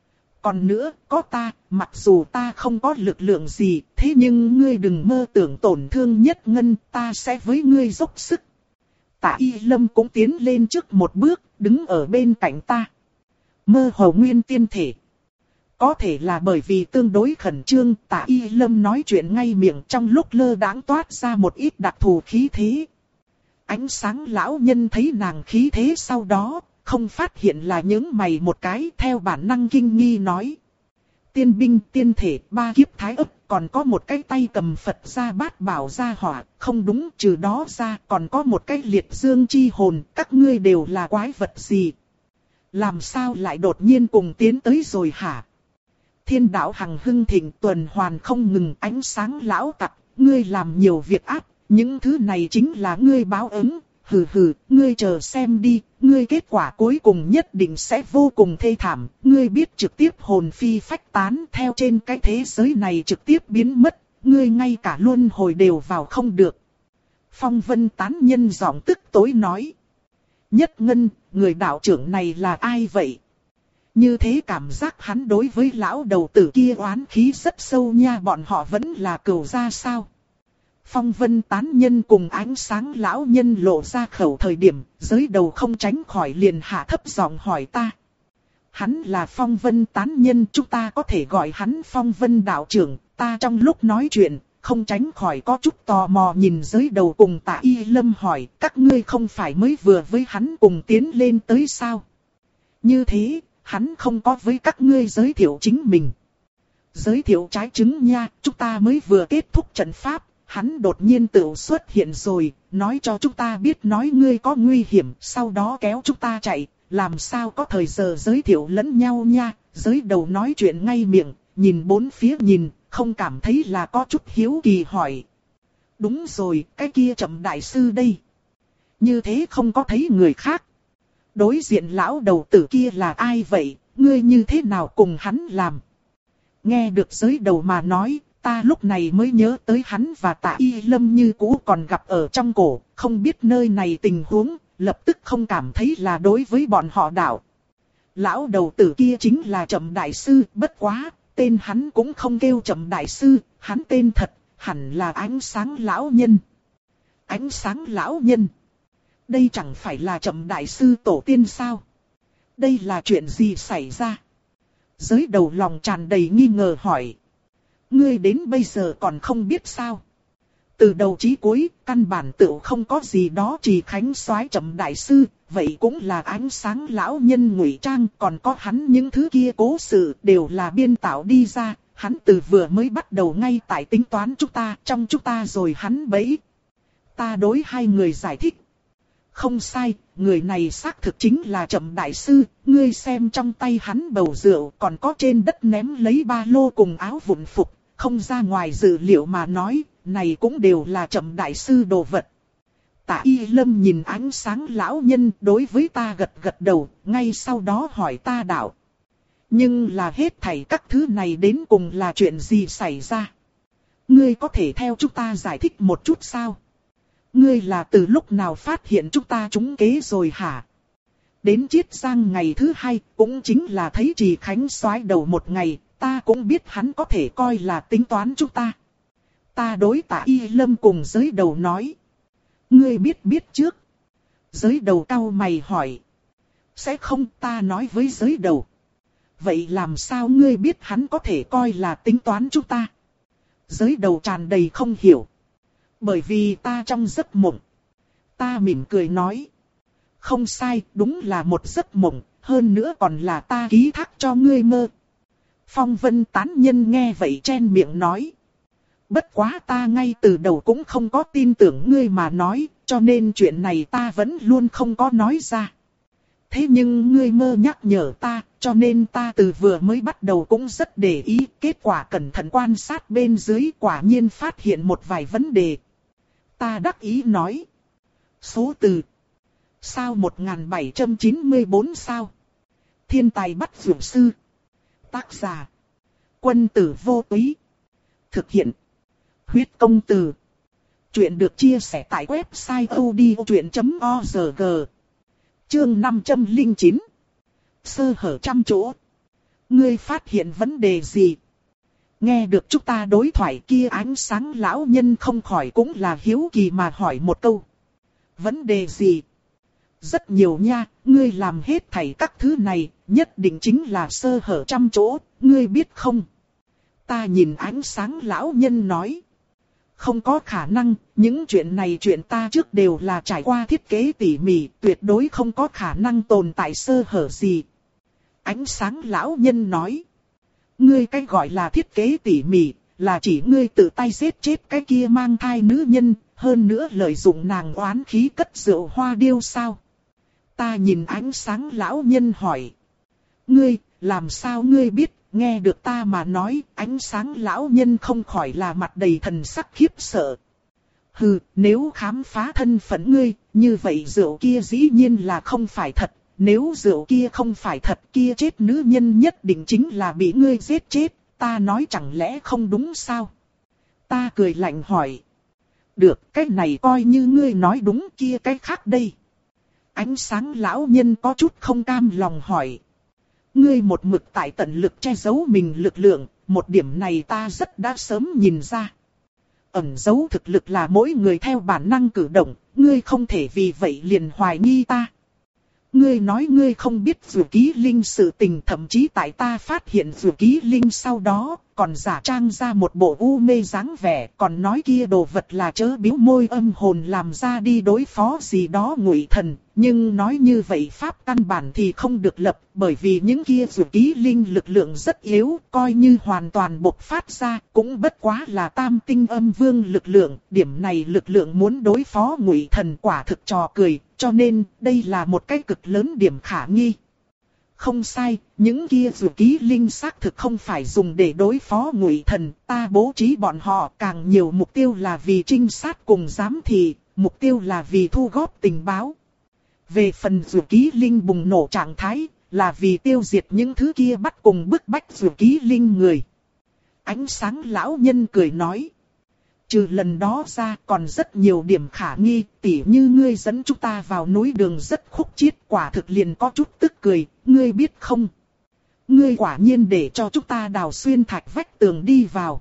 Còn nữa, có ta, mặc dù ta không có lực lượng gì, thế nhưng ngươi đừng mơ tưởng tổn thương nhất ngân, ta sẽ với ngươi dốc sức. Tạ Y Lâm cũng tiến lên trước một bước, đứng ở bên cạnh ta. Mơ hồ nguyên tiên thể. Có thể là bởi vì tương đối khẩn trương, Tạ Y Lâm nói chuyện ngay miệng trong lúc lơ đãng toát ra một ít đặc thù khí thế. Ánh sáng lão nhân thấy nàng khí thế sau đó, không phát hiện là những mày một cái theo bản năng kinh nghi nói. Tiên binh tiên thể ba kiếp thái ức, còn có một cái tay cầm Phật ra bát bảo ra hỏa, không đúng, trừ đó ra còn có một cái liệt dương chi hồn, các ngươi đều là quái vật gì? Làm sao lại đột nhiên cùng tiến tới rồi hả? Thiên đạo hằng hưng thịnh tuần hoàn không ngừng, ánh sáng lão tặc, ngươi làm nhiều việc ác, những thứ này chính là ngươi báo ứng. Hừ hừ, ngươi chờ xem đi, ngươi kết quả cuối cùng nhất định sẽ vô cùng thê thảm, ngươi biết trực tiếp hồn phi phách tán theo trên cái thế giới này trực tiếp biến mất, ngươi ngay cả luân hồi đều vào không được. Phong Vân Tán Nhân giọng tức tối nói. Nhất Ngân, người đạo trưởng này là ai vậy? Như thế cảm giác hắn đối với lão đầu tử kia oán khí rất sâu nha, bọn họ vẫn là cừu gia sao? Phong vân tán nhân cùng ánh sáng lão nhân lộ ra khẩu thời điểm, giới đầu không tránh khỏi liền hạ thấp giọng hỏi ta. Hắn là phong vân tán nhân, chúng ta có thể gọi hắn phong vân đạo trưởng. Ta trong lúc nói chuyện, không tránh khỏi có chút tò mò nhìn giới đầu cùng Tạ Y Lâm hỏi, các ngươi không phải mới vừa với hắn cùng tiến lên tới sao? Như thế, hắn không có với các ngươi giới thiệu chính mình. Giới thiệu trái chứng nha, chúng ta mới vừa kết thúc trận pháp, hắn đột nhiên tự xuất hiện rồi, nói cho chúng ta biết nói ngươi có nguy hiểm, sau đó kéo chúng ta chạy, làm sao có thời giờ giới thiệu lẫn nhau nha. Giới đầu nói chuyện ngay miệng, nhìn bốn phía nhìn, không cảm thấy là có chút hiếu kỳ hỏi. Đúng rồi, cái kia Trầm đại sư đây. Như thế không có thấy người khác. Đối diện lão đầu tử kia là ai vậy, ngươi như thế nào cùng hắn làm? Nghe được giới đầu mà nói, ta lúc này mới nhớ tới hắn và Tạ Y Lâm như cũ còn gặp ở trong cổ, không biết nơi này tình huống, lập tức không cảm thấy là đối với bọn họ đạo. Lão đầu tử kia chính là Trầm đại sư, bất quá, tên hắn cũng không kêu Trầm đại sư, hắn tên thật, hẳn là Ánh sáng lão nhân. Ánh sáng lão nhân. Đây chẳng phải là Trầm đại sư tổ tiên sao? Đây là chuyện gì xảy ra? Giới đầu lòng tràn đầy nghi ngờ hỏi. Ngươi đến bây giờ còn không biết sao? Từ đầu chí cuối, căn bản tựu không có gì đó chỉ khánh soái Trầm đại sư, vậy cũng là Ánh sáng lão nhân ngụy trang, còn có hắn những thứ kia cố sự đều là biên tạo đi ra, hắn từ vừa mới bắt đầu ngay tại tính toán chúng ta, trong chúng ta rồi hắn bẫy. Ta đối hai người giải thích. Không sai, người này xác thực chính là Trầm đại sư, ngươi xem trong tay hắn bầu rượu, còn có trên đất ném lấy ba lô cùng áo vụn phục, không ra ngoài dự liệu mà nói, này cũng đều là Trầm đại sư đồ vật. Tạ Y Lâm nhìn Ánh sáng lão nhân đối với ta gật gật đầu, ngay sau đó hỏi ta đạo. Nhưng là hết thảy các thứ này đến cùng là chuyện gì xảy ra? Ngươi có thể theo chúng ta giải thích một chút sao? Ngươi là từ lúc nào phát hiện chúng ta trúng kế rồi hả? Đến Chiết Giang ngày thứ hai, cũng chính là thấy Trì Khánh soái đầu một ngày, ta cũng biết hắn có thể coi là tính toán chúng ta. Ta đối Tạ Y Lâm cùng giới đầu nói. Ngươi biết biết trước. Giới đầu cau mày hỏi. Sẽ không, ta nói với giới đầu. Vậy làm sao ngươi biết hắn có thể coi là tính toán chúng ta? Giới đầu tràn đầy không hiểu. Bởi vì ta trong giấc mộng. Ta mỉm cười nói. Không sai, đúng là một giấc mộng, hơn nữa còn là ta ký thác cho ngươi mơ. Phong vân tán nhân nghe vậy chen miệng nói. Bất quá ta ngay từ đầu cũng không có tin tưởng ngươi mà nói, cho nên chuyện này ta vẫn luôn không có nói ra. Thế nhưng ngươi mơ nhắc nhở ta, cho nên ta từ vừa mới bắt đầu cũng rất để ý, kết quả cẩn thận quan sát bên dưới quả nhiên phát hiện một vài vấn đề. Ta đắc ý nói. Số từ. Sao một nghìn bảy trăm chín mươi tư sao? Thiên tài bắt dược sư. Tác giả. Quân tử vô túy. Thực hiện. Huyết công từ. Chuyện được chia sẻ tại website odchuyện chấm org. Chương năm trăm lẻ chín. Sơ hở trăm chỗ. Ngươi phát hiện vấn đề gì? Nghe được chúng ta đối thoại kia, Ánh sáng lão nhân không khỏi cũng là hiếu kỳ mà hỏi một câu. Vấn đề gì? Rất nhiều nha, ngươi làm hết thảy các thứ này, nhất định chính là sơ hở trăm chỗ, ngươi biết không? Ta nhìn Ánh sáng lão nhân nói. Không có khả năng, những chuyện này chuyện ta trước đều là trải qua thiết kế tỉ mỉ, tuyệt đối không có khả năng tồn tại sơ hở gì. Ánh sáng lão nhân nói. Ngươi cái gọi là thiết kế tỉ mỉ, là chỉ ngươi tự tay giết chết cái kia mang thai nữ nhân, hơn nữa lợi dụng nàng oán khí cất rượu hoa điêu sao? Ta nhìn Ánh sáng lão nhân hỏi. Ngươi, làm sao ngươi biết? Nghe được ta mà nói, Ánh sáng lão nhân không khỏi là mặt đầy thần sắc khiếp sợ. Hừ, nếu khám phá thân phận ngươi, như vậy rượu kia dĩ nhiên là không phải thật. Nếu rượu kia không phải thật, kia chết nữ nhân nhất định chính là bị ngươi giết chết. Ta nói chẳng lẽ không đúng sao? Ta cười lạnh hỏi. Được, cái này coi như ngươi nói đúng, kia cái khác đây. Ánh sáng lão nhân có chút không cam lòng hỏi. ngươi một mực tại tận lực che giấu mình lực lượng, một điểm này ta rất đã sớm nhìn ra. Ẩn giấu thực lực là mỗi người theo bản năng cử động, ngươi không thể vì vậy liền hoài nghi ta. Ngươi nói ngươi không biết Dụ Ký Linh sự tình, thậm chí tại ta phát hiện Dụ Ký Linh sau đó, còn giả trang ra một bộ u mê dáng vẻ, còn nói kia đồ vật là chớ biếu môi âm hồn làm ra đi đối phó gì đó ngụy thần. Nhưng nói như vậy pháp căn bản thì không được lập, bởi vì những kia Dụ Ký Linh lực lượng rất yếu, coi như hoàn toàn bộc phát ra, cũng bất quá là tam tinh âm vương lực lượng. Điểm này lực lượng muốn đối phó ngụy thần quả thực trò cười, cho nên đây là một cái cực lớn điểm khả nghi. Không sai, những kia Dụ Ký Linh xác thực không phải dùng để đối phó ngụy thần, ta bố trí bọn họ càng nhiều mục tiêu là vì trinh sát cùng giám thị, mục tiêu là vì thu góp tình báo. Về phần Dụ Ký Linh bùng nổ trạng thái, là vì tiêu diệt những thứ kia bắt cùng bức bách Dụ Ký Linh người. Ánh sáng lão nhân cười nói. Trừ lần đó ra còn rất nhiều điểm khả nghi, tỉ như ngươi dẫn chúng ta vào núi đường rất khúc chiết, quả thực liền có chút tức cười, ngươi biết không? Ngươi quả nhiên để cho chúng ta đào xuyên thạch vách tường đi vào.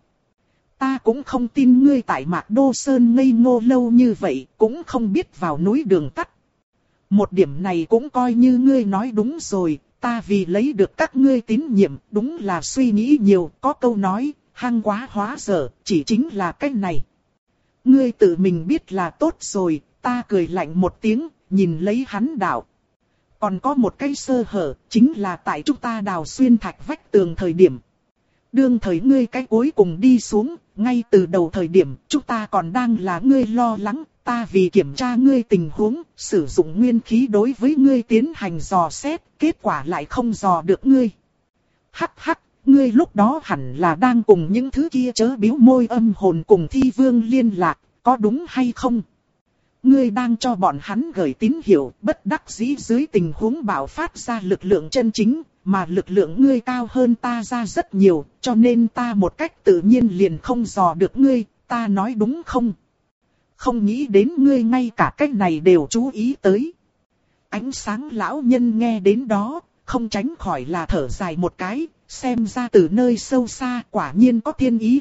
Ta cũng không tin ngươi tại Mạc Đô Sơn ngây ngô lâu như vậy, cũng không biết vào núi đường tắt. Một điểm này cũng coi như ngươi nói đúng rồi, ta vì lấy được các ngươi tín nhiệm, đúng là suy nghĩ nhiều, có câu nói, hăng quá hóa dở, chỉ chính là cái này. Ngươi tự mình biết là tốt rồi, ta cười lạnh một tiếng, nhìn lấy hắn đạo. Còn có một cái sơ hở, chính là tại chúng ta đào xuyên thạch vách tường thời điểm. Đương thời ngươi cái cuối cùng đi xuống, ngay từ đầu thời điểm, chúng ta còn đang là ngươi lo lắng. Ta vì kiểm tra ngươi tình huống, sử dụng nguyên khí đối với ngươi tiến hành dò xét, kết quả lại không dò được ngươi. Hắc hắc, ngươi lúc đó hẳn là đang cùng những thứ kia chớ biếu môi âm hồn cùng thi vương liên lạc, có đúng hay không? Ngươi đang cho bọn hắn gửi tín hiệu, bất đắc dĩ dưới tình huống bạo phát ra lực lượng chân chính, mà lực lượng ngươi cao hơn ta ra rất nhiều, cho nên ta một cách tự nhiên liền không dò được ngươi, ta nói đúng không? Không nghĩ đến ngươi ngay cả cách này đều chú ý tới. Ánh sáng lão nhân nghe đến đó, không tránh khỏi là thở dài một cái, xem ra từ nơi sâu xa quả nhiên có thiên ý.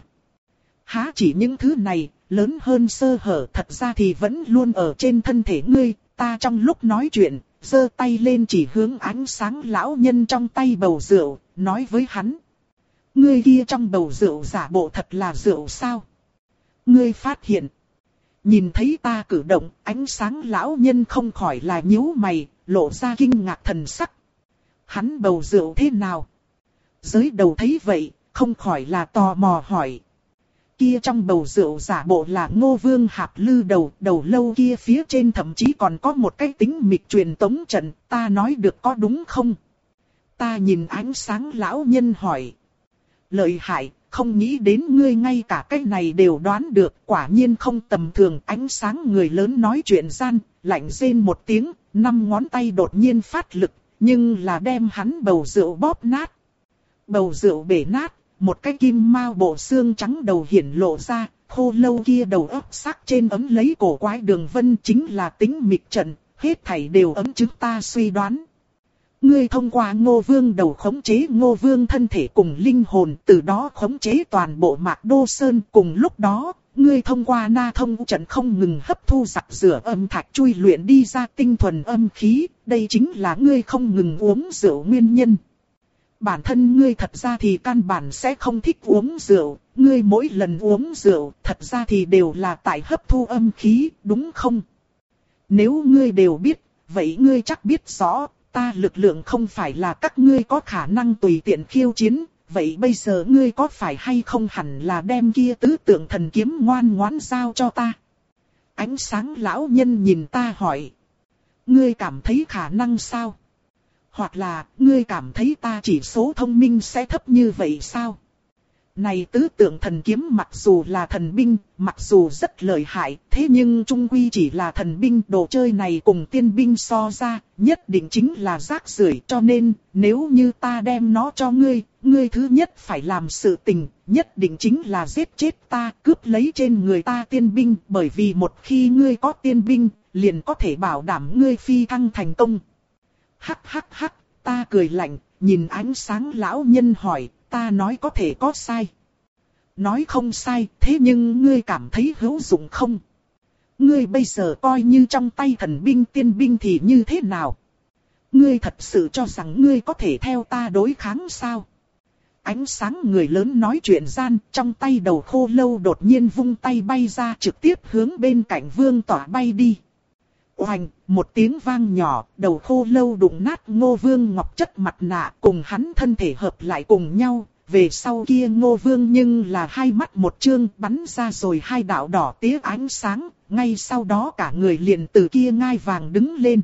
Há chỉ những thứ này, lớn hơn sơ hở thật ra thì vẫn luôn ở trên thân thể ngươi, ta trong lúc nói chuyện, giơ tay lên chỉ hướng ánh sáng lão nhân trong tay bầu rượu, nói với hắn. Ngươi kia trong bầu rượu giả bộ thật là rượu sao? Ngươi phát hiện. Nhìn thấy ta cử động, ánh sáng lão nhân không khỏi là nhíu mày, lộ ra kinh ngạc thần sắc. Hắn bầu rượu thế nào? Giới đầu thấy vậy, không khỏi là tò mò hỏi. Kia trong bầu rượu giả bộ là Ngô Vương hạp lư đầu, đầu lâu kia phía trên thậm chí còn có một cái tính mịch truyền tống trận, ta nói được có đúng không? Ta nhìn ánh sáng lão nhân hỏi. Lợi hại, không nghĩ đến ngươi ngay cả cái này đều đoán được, quả nhiên không tầm thường. Ánh sáng người lớn nói chuyện gian, lạnh rên một tiếng, năm ngón tay đột nhiên phát lực, nhưng là đem hắn bầu rượu bóp nát. Bầu rượu bể nát, một cái kim mao bộ xương trắng đầu hiển lộ ra, khô lâu kia đầu ấp sắc trên ấm lấy cổ quái đường vân chính là tính mịch trận, hết thảy đều ấm chứng ta suy đoán. Ngươi thông qua Ngô Vương đầu khống chế Ngô Vương thân thể cùng linh hồn, từ đó khống chế toàn bộ Mạc Đô Sơn. Cùng lúc đó, ngươi thông qua na thông trận không ngừng hấp thu giặt rửa âm thạch chui luyện đi ra tinh thuần âm khí, đây chính là ngươi không ngừng uống rượu nguyên nhân. Bản thân ngươi thật ra thì căn bản sẽ không thích uống rượu, ngươi mỗi lần uống rượu thật ra thì đều là tại hấp thu âm khí, đúng không? Nếu ngươi đều biết, vậy ngươi chắc biết rõ, ta lực lượng không phải là các ngươi có khả năng tùy tiện khiêu chiến, vậy bây giờ ngươi có phải hay không hẳn là đem kia tứ tượng thần kiếm ngoan ngoãn giao cho ta? Ánh sáng lão nhân nhìn ta hỏi. Ngươi cảm thấy khả năng sao? Hoặc là, ngươi cảm thấy ta chỉ số thông minh sẽ thấp như vậy sao? Này tứ tượng thần kiếm mặc dù là thần binh, mặc dù rất lợi hại, thế nhưng trung quy chỉ là thần binh, đồ chơi này cùng tiên binh so ra, nhất định chính là rác rưởi, cho nên, nếu như ta đem nó cho ngươi, ngươi thứ nhất phải làm sự tình, nhất định chính là giết chết ta, cướp lấy trên người ta tiên binh, bởi vì một khi ngươi có tiên binh, liền có thể bảo đảm ngươi phi thăng thành công. Hắc hắc hắc, Ta cười lạnh, nhìn ánh sáng lão nhân hỏi, ta nói có thể có sai. Nói không sai, thế nhưng ngươi cảm thấy hữu dụng không? Ngươi bây giờ coi như trong tay thần binh tiên binh thì như thế nào? Ngươi thật sự cho rằng ngươi có thể theo ta đối kháng sao? Ánh sáng người lớn nói chuyện gian, trong tay đầu khô lâu đột nhiên vung tay bay ra trực tiếp hướng bên cạnh Vương Tỏa bay đi. Oành, một tiếng vang nhỏ, đầu khô lâu đụng nát Ngô Vương ngọc chất mặt nạ cùng hắn thân thể hợp lại cùng nhau. Về sau kia Ngô Vương nhưng là hai mắt một trương bắn ra rồi hai đạo đỏ tía ánh sáng, ngay sau đó cả người liền từ kia ngai vàng đứng lên.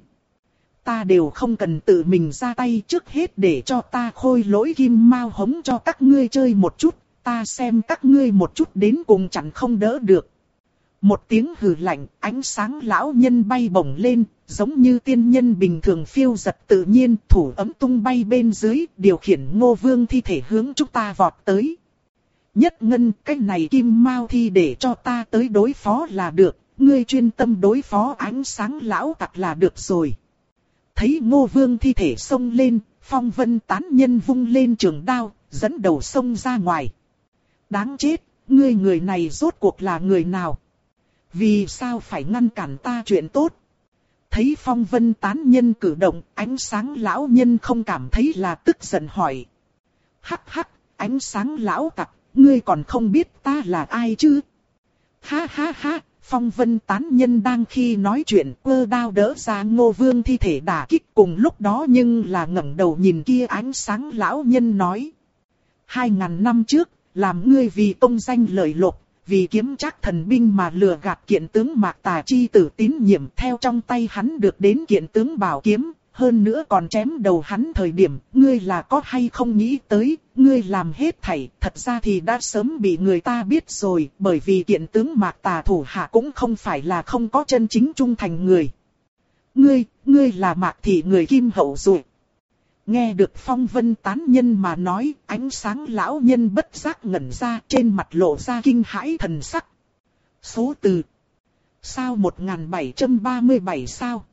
Ta đều không cần tự mình ra tay, trước hết để cho ta khôi lỗi kim mao hống cho các ngươi chơi một chút, ta xem các ngươi một chút đến cùng chẳng không đỡ được. Một tiếng hừ lạnh, ánh sáng lão nhân bay bổng lên, giống như tiên nhân bình thường phiêu giật tự nhiên, thủ ấm tung bay bên dưới, điều khiển Ngô Vương thi thể hướng chúng ta vọt tới. Nhất Ngân, cái này kim mao thi để cho ta tới đối phó là được, ngươi chuyên tâm đối phó ánh sáng lão tặc là được rồi. Thấy Ngô Vương thi thể xông lên, Phong Vân tán nhân vung lên trường đao, dẫn đầu xông ra ngoài. Đáng chết, ngươi người này rốt cuộc là người nào? Vì sao phải ngăn cản ta chuyện tốt? Thấy Phong Vân tán nhân cử động, ánh sáng lão nhân không cảm thấy là tức giận hỏi. Hắc hắc, ánh sáng lão tặc, ngươi còn không biết ta là ai chứ? Ha ha ha, Phong Vân tán nhân đang khi nói chuyện quơ đao đỡ ra Ngô Vương thi thể đả kích, cùng lúc đó nhưng là ngẩng đầu nhìn kia ánh sáng lão nhân nói. Hai ngàn năm trước, làm ngươi vì công danh lợi lộc, vì kiếm trác thần binh mà lừa gạt kiện tướng Mạc Tà chi tử tín nhiệm, theo trong tay hắn được đến kiện tướng bảo kiếm, hơn nữa còn chém đầu hắn thời điểm, ngươi là có hay không nghĩ tới, ngươi làm hết thảy, thật ra thì đã sớm bị người ta biết rồi, bởi vì kiện tướng Mạc Tà thủ hạ cũng không phải là không có chân chính trung thành người. Ngươi, ngươi là Mạc thị người Kim hậu rồi. Nghe được Phong Vân tán nhân mà nói, ánh sáng lão nhân bất giác ngẩn ra, trên mặt lộ ra kinh hãi thần sắc. Số từ sao một nghìn bảy trăm ba mươi bảy sao?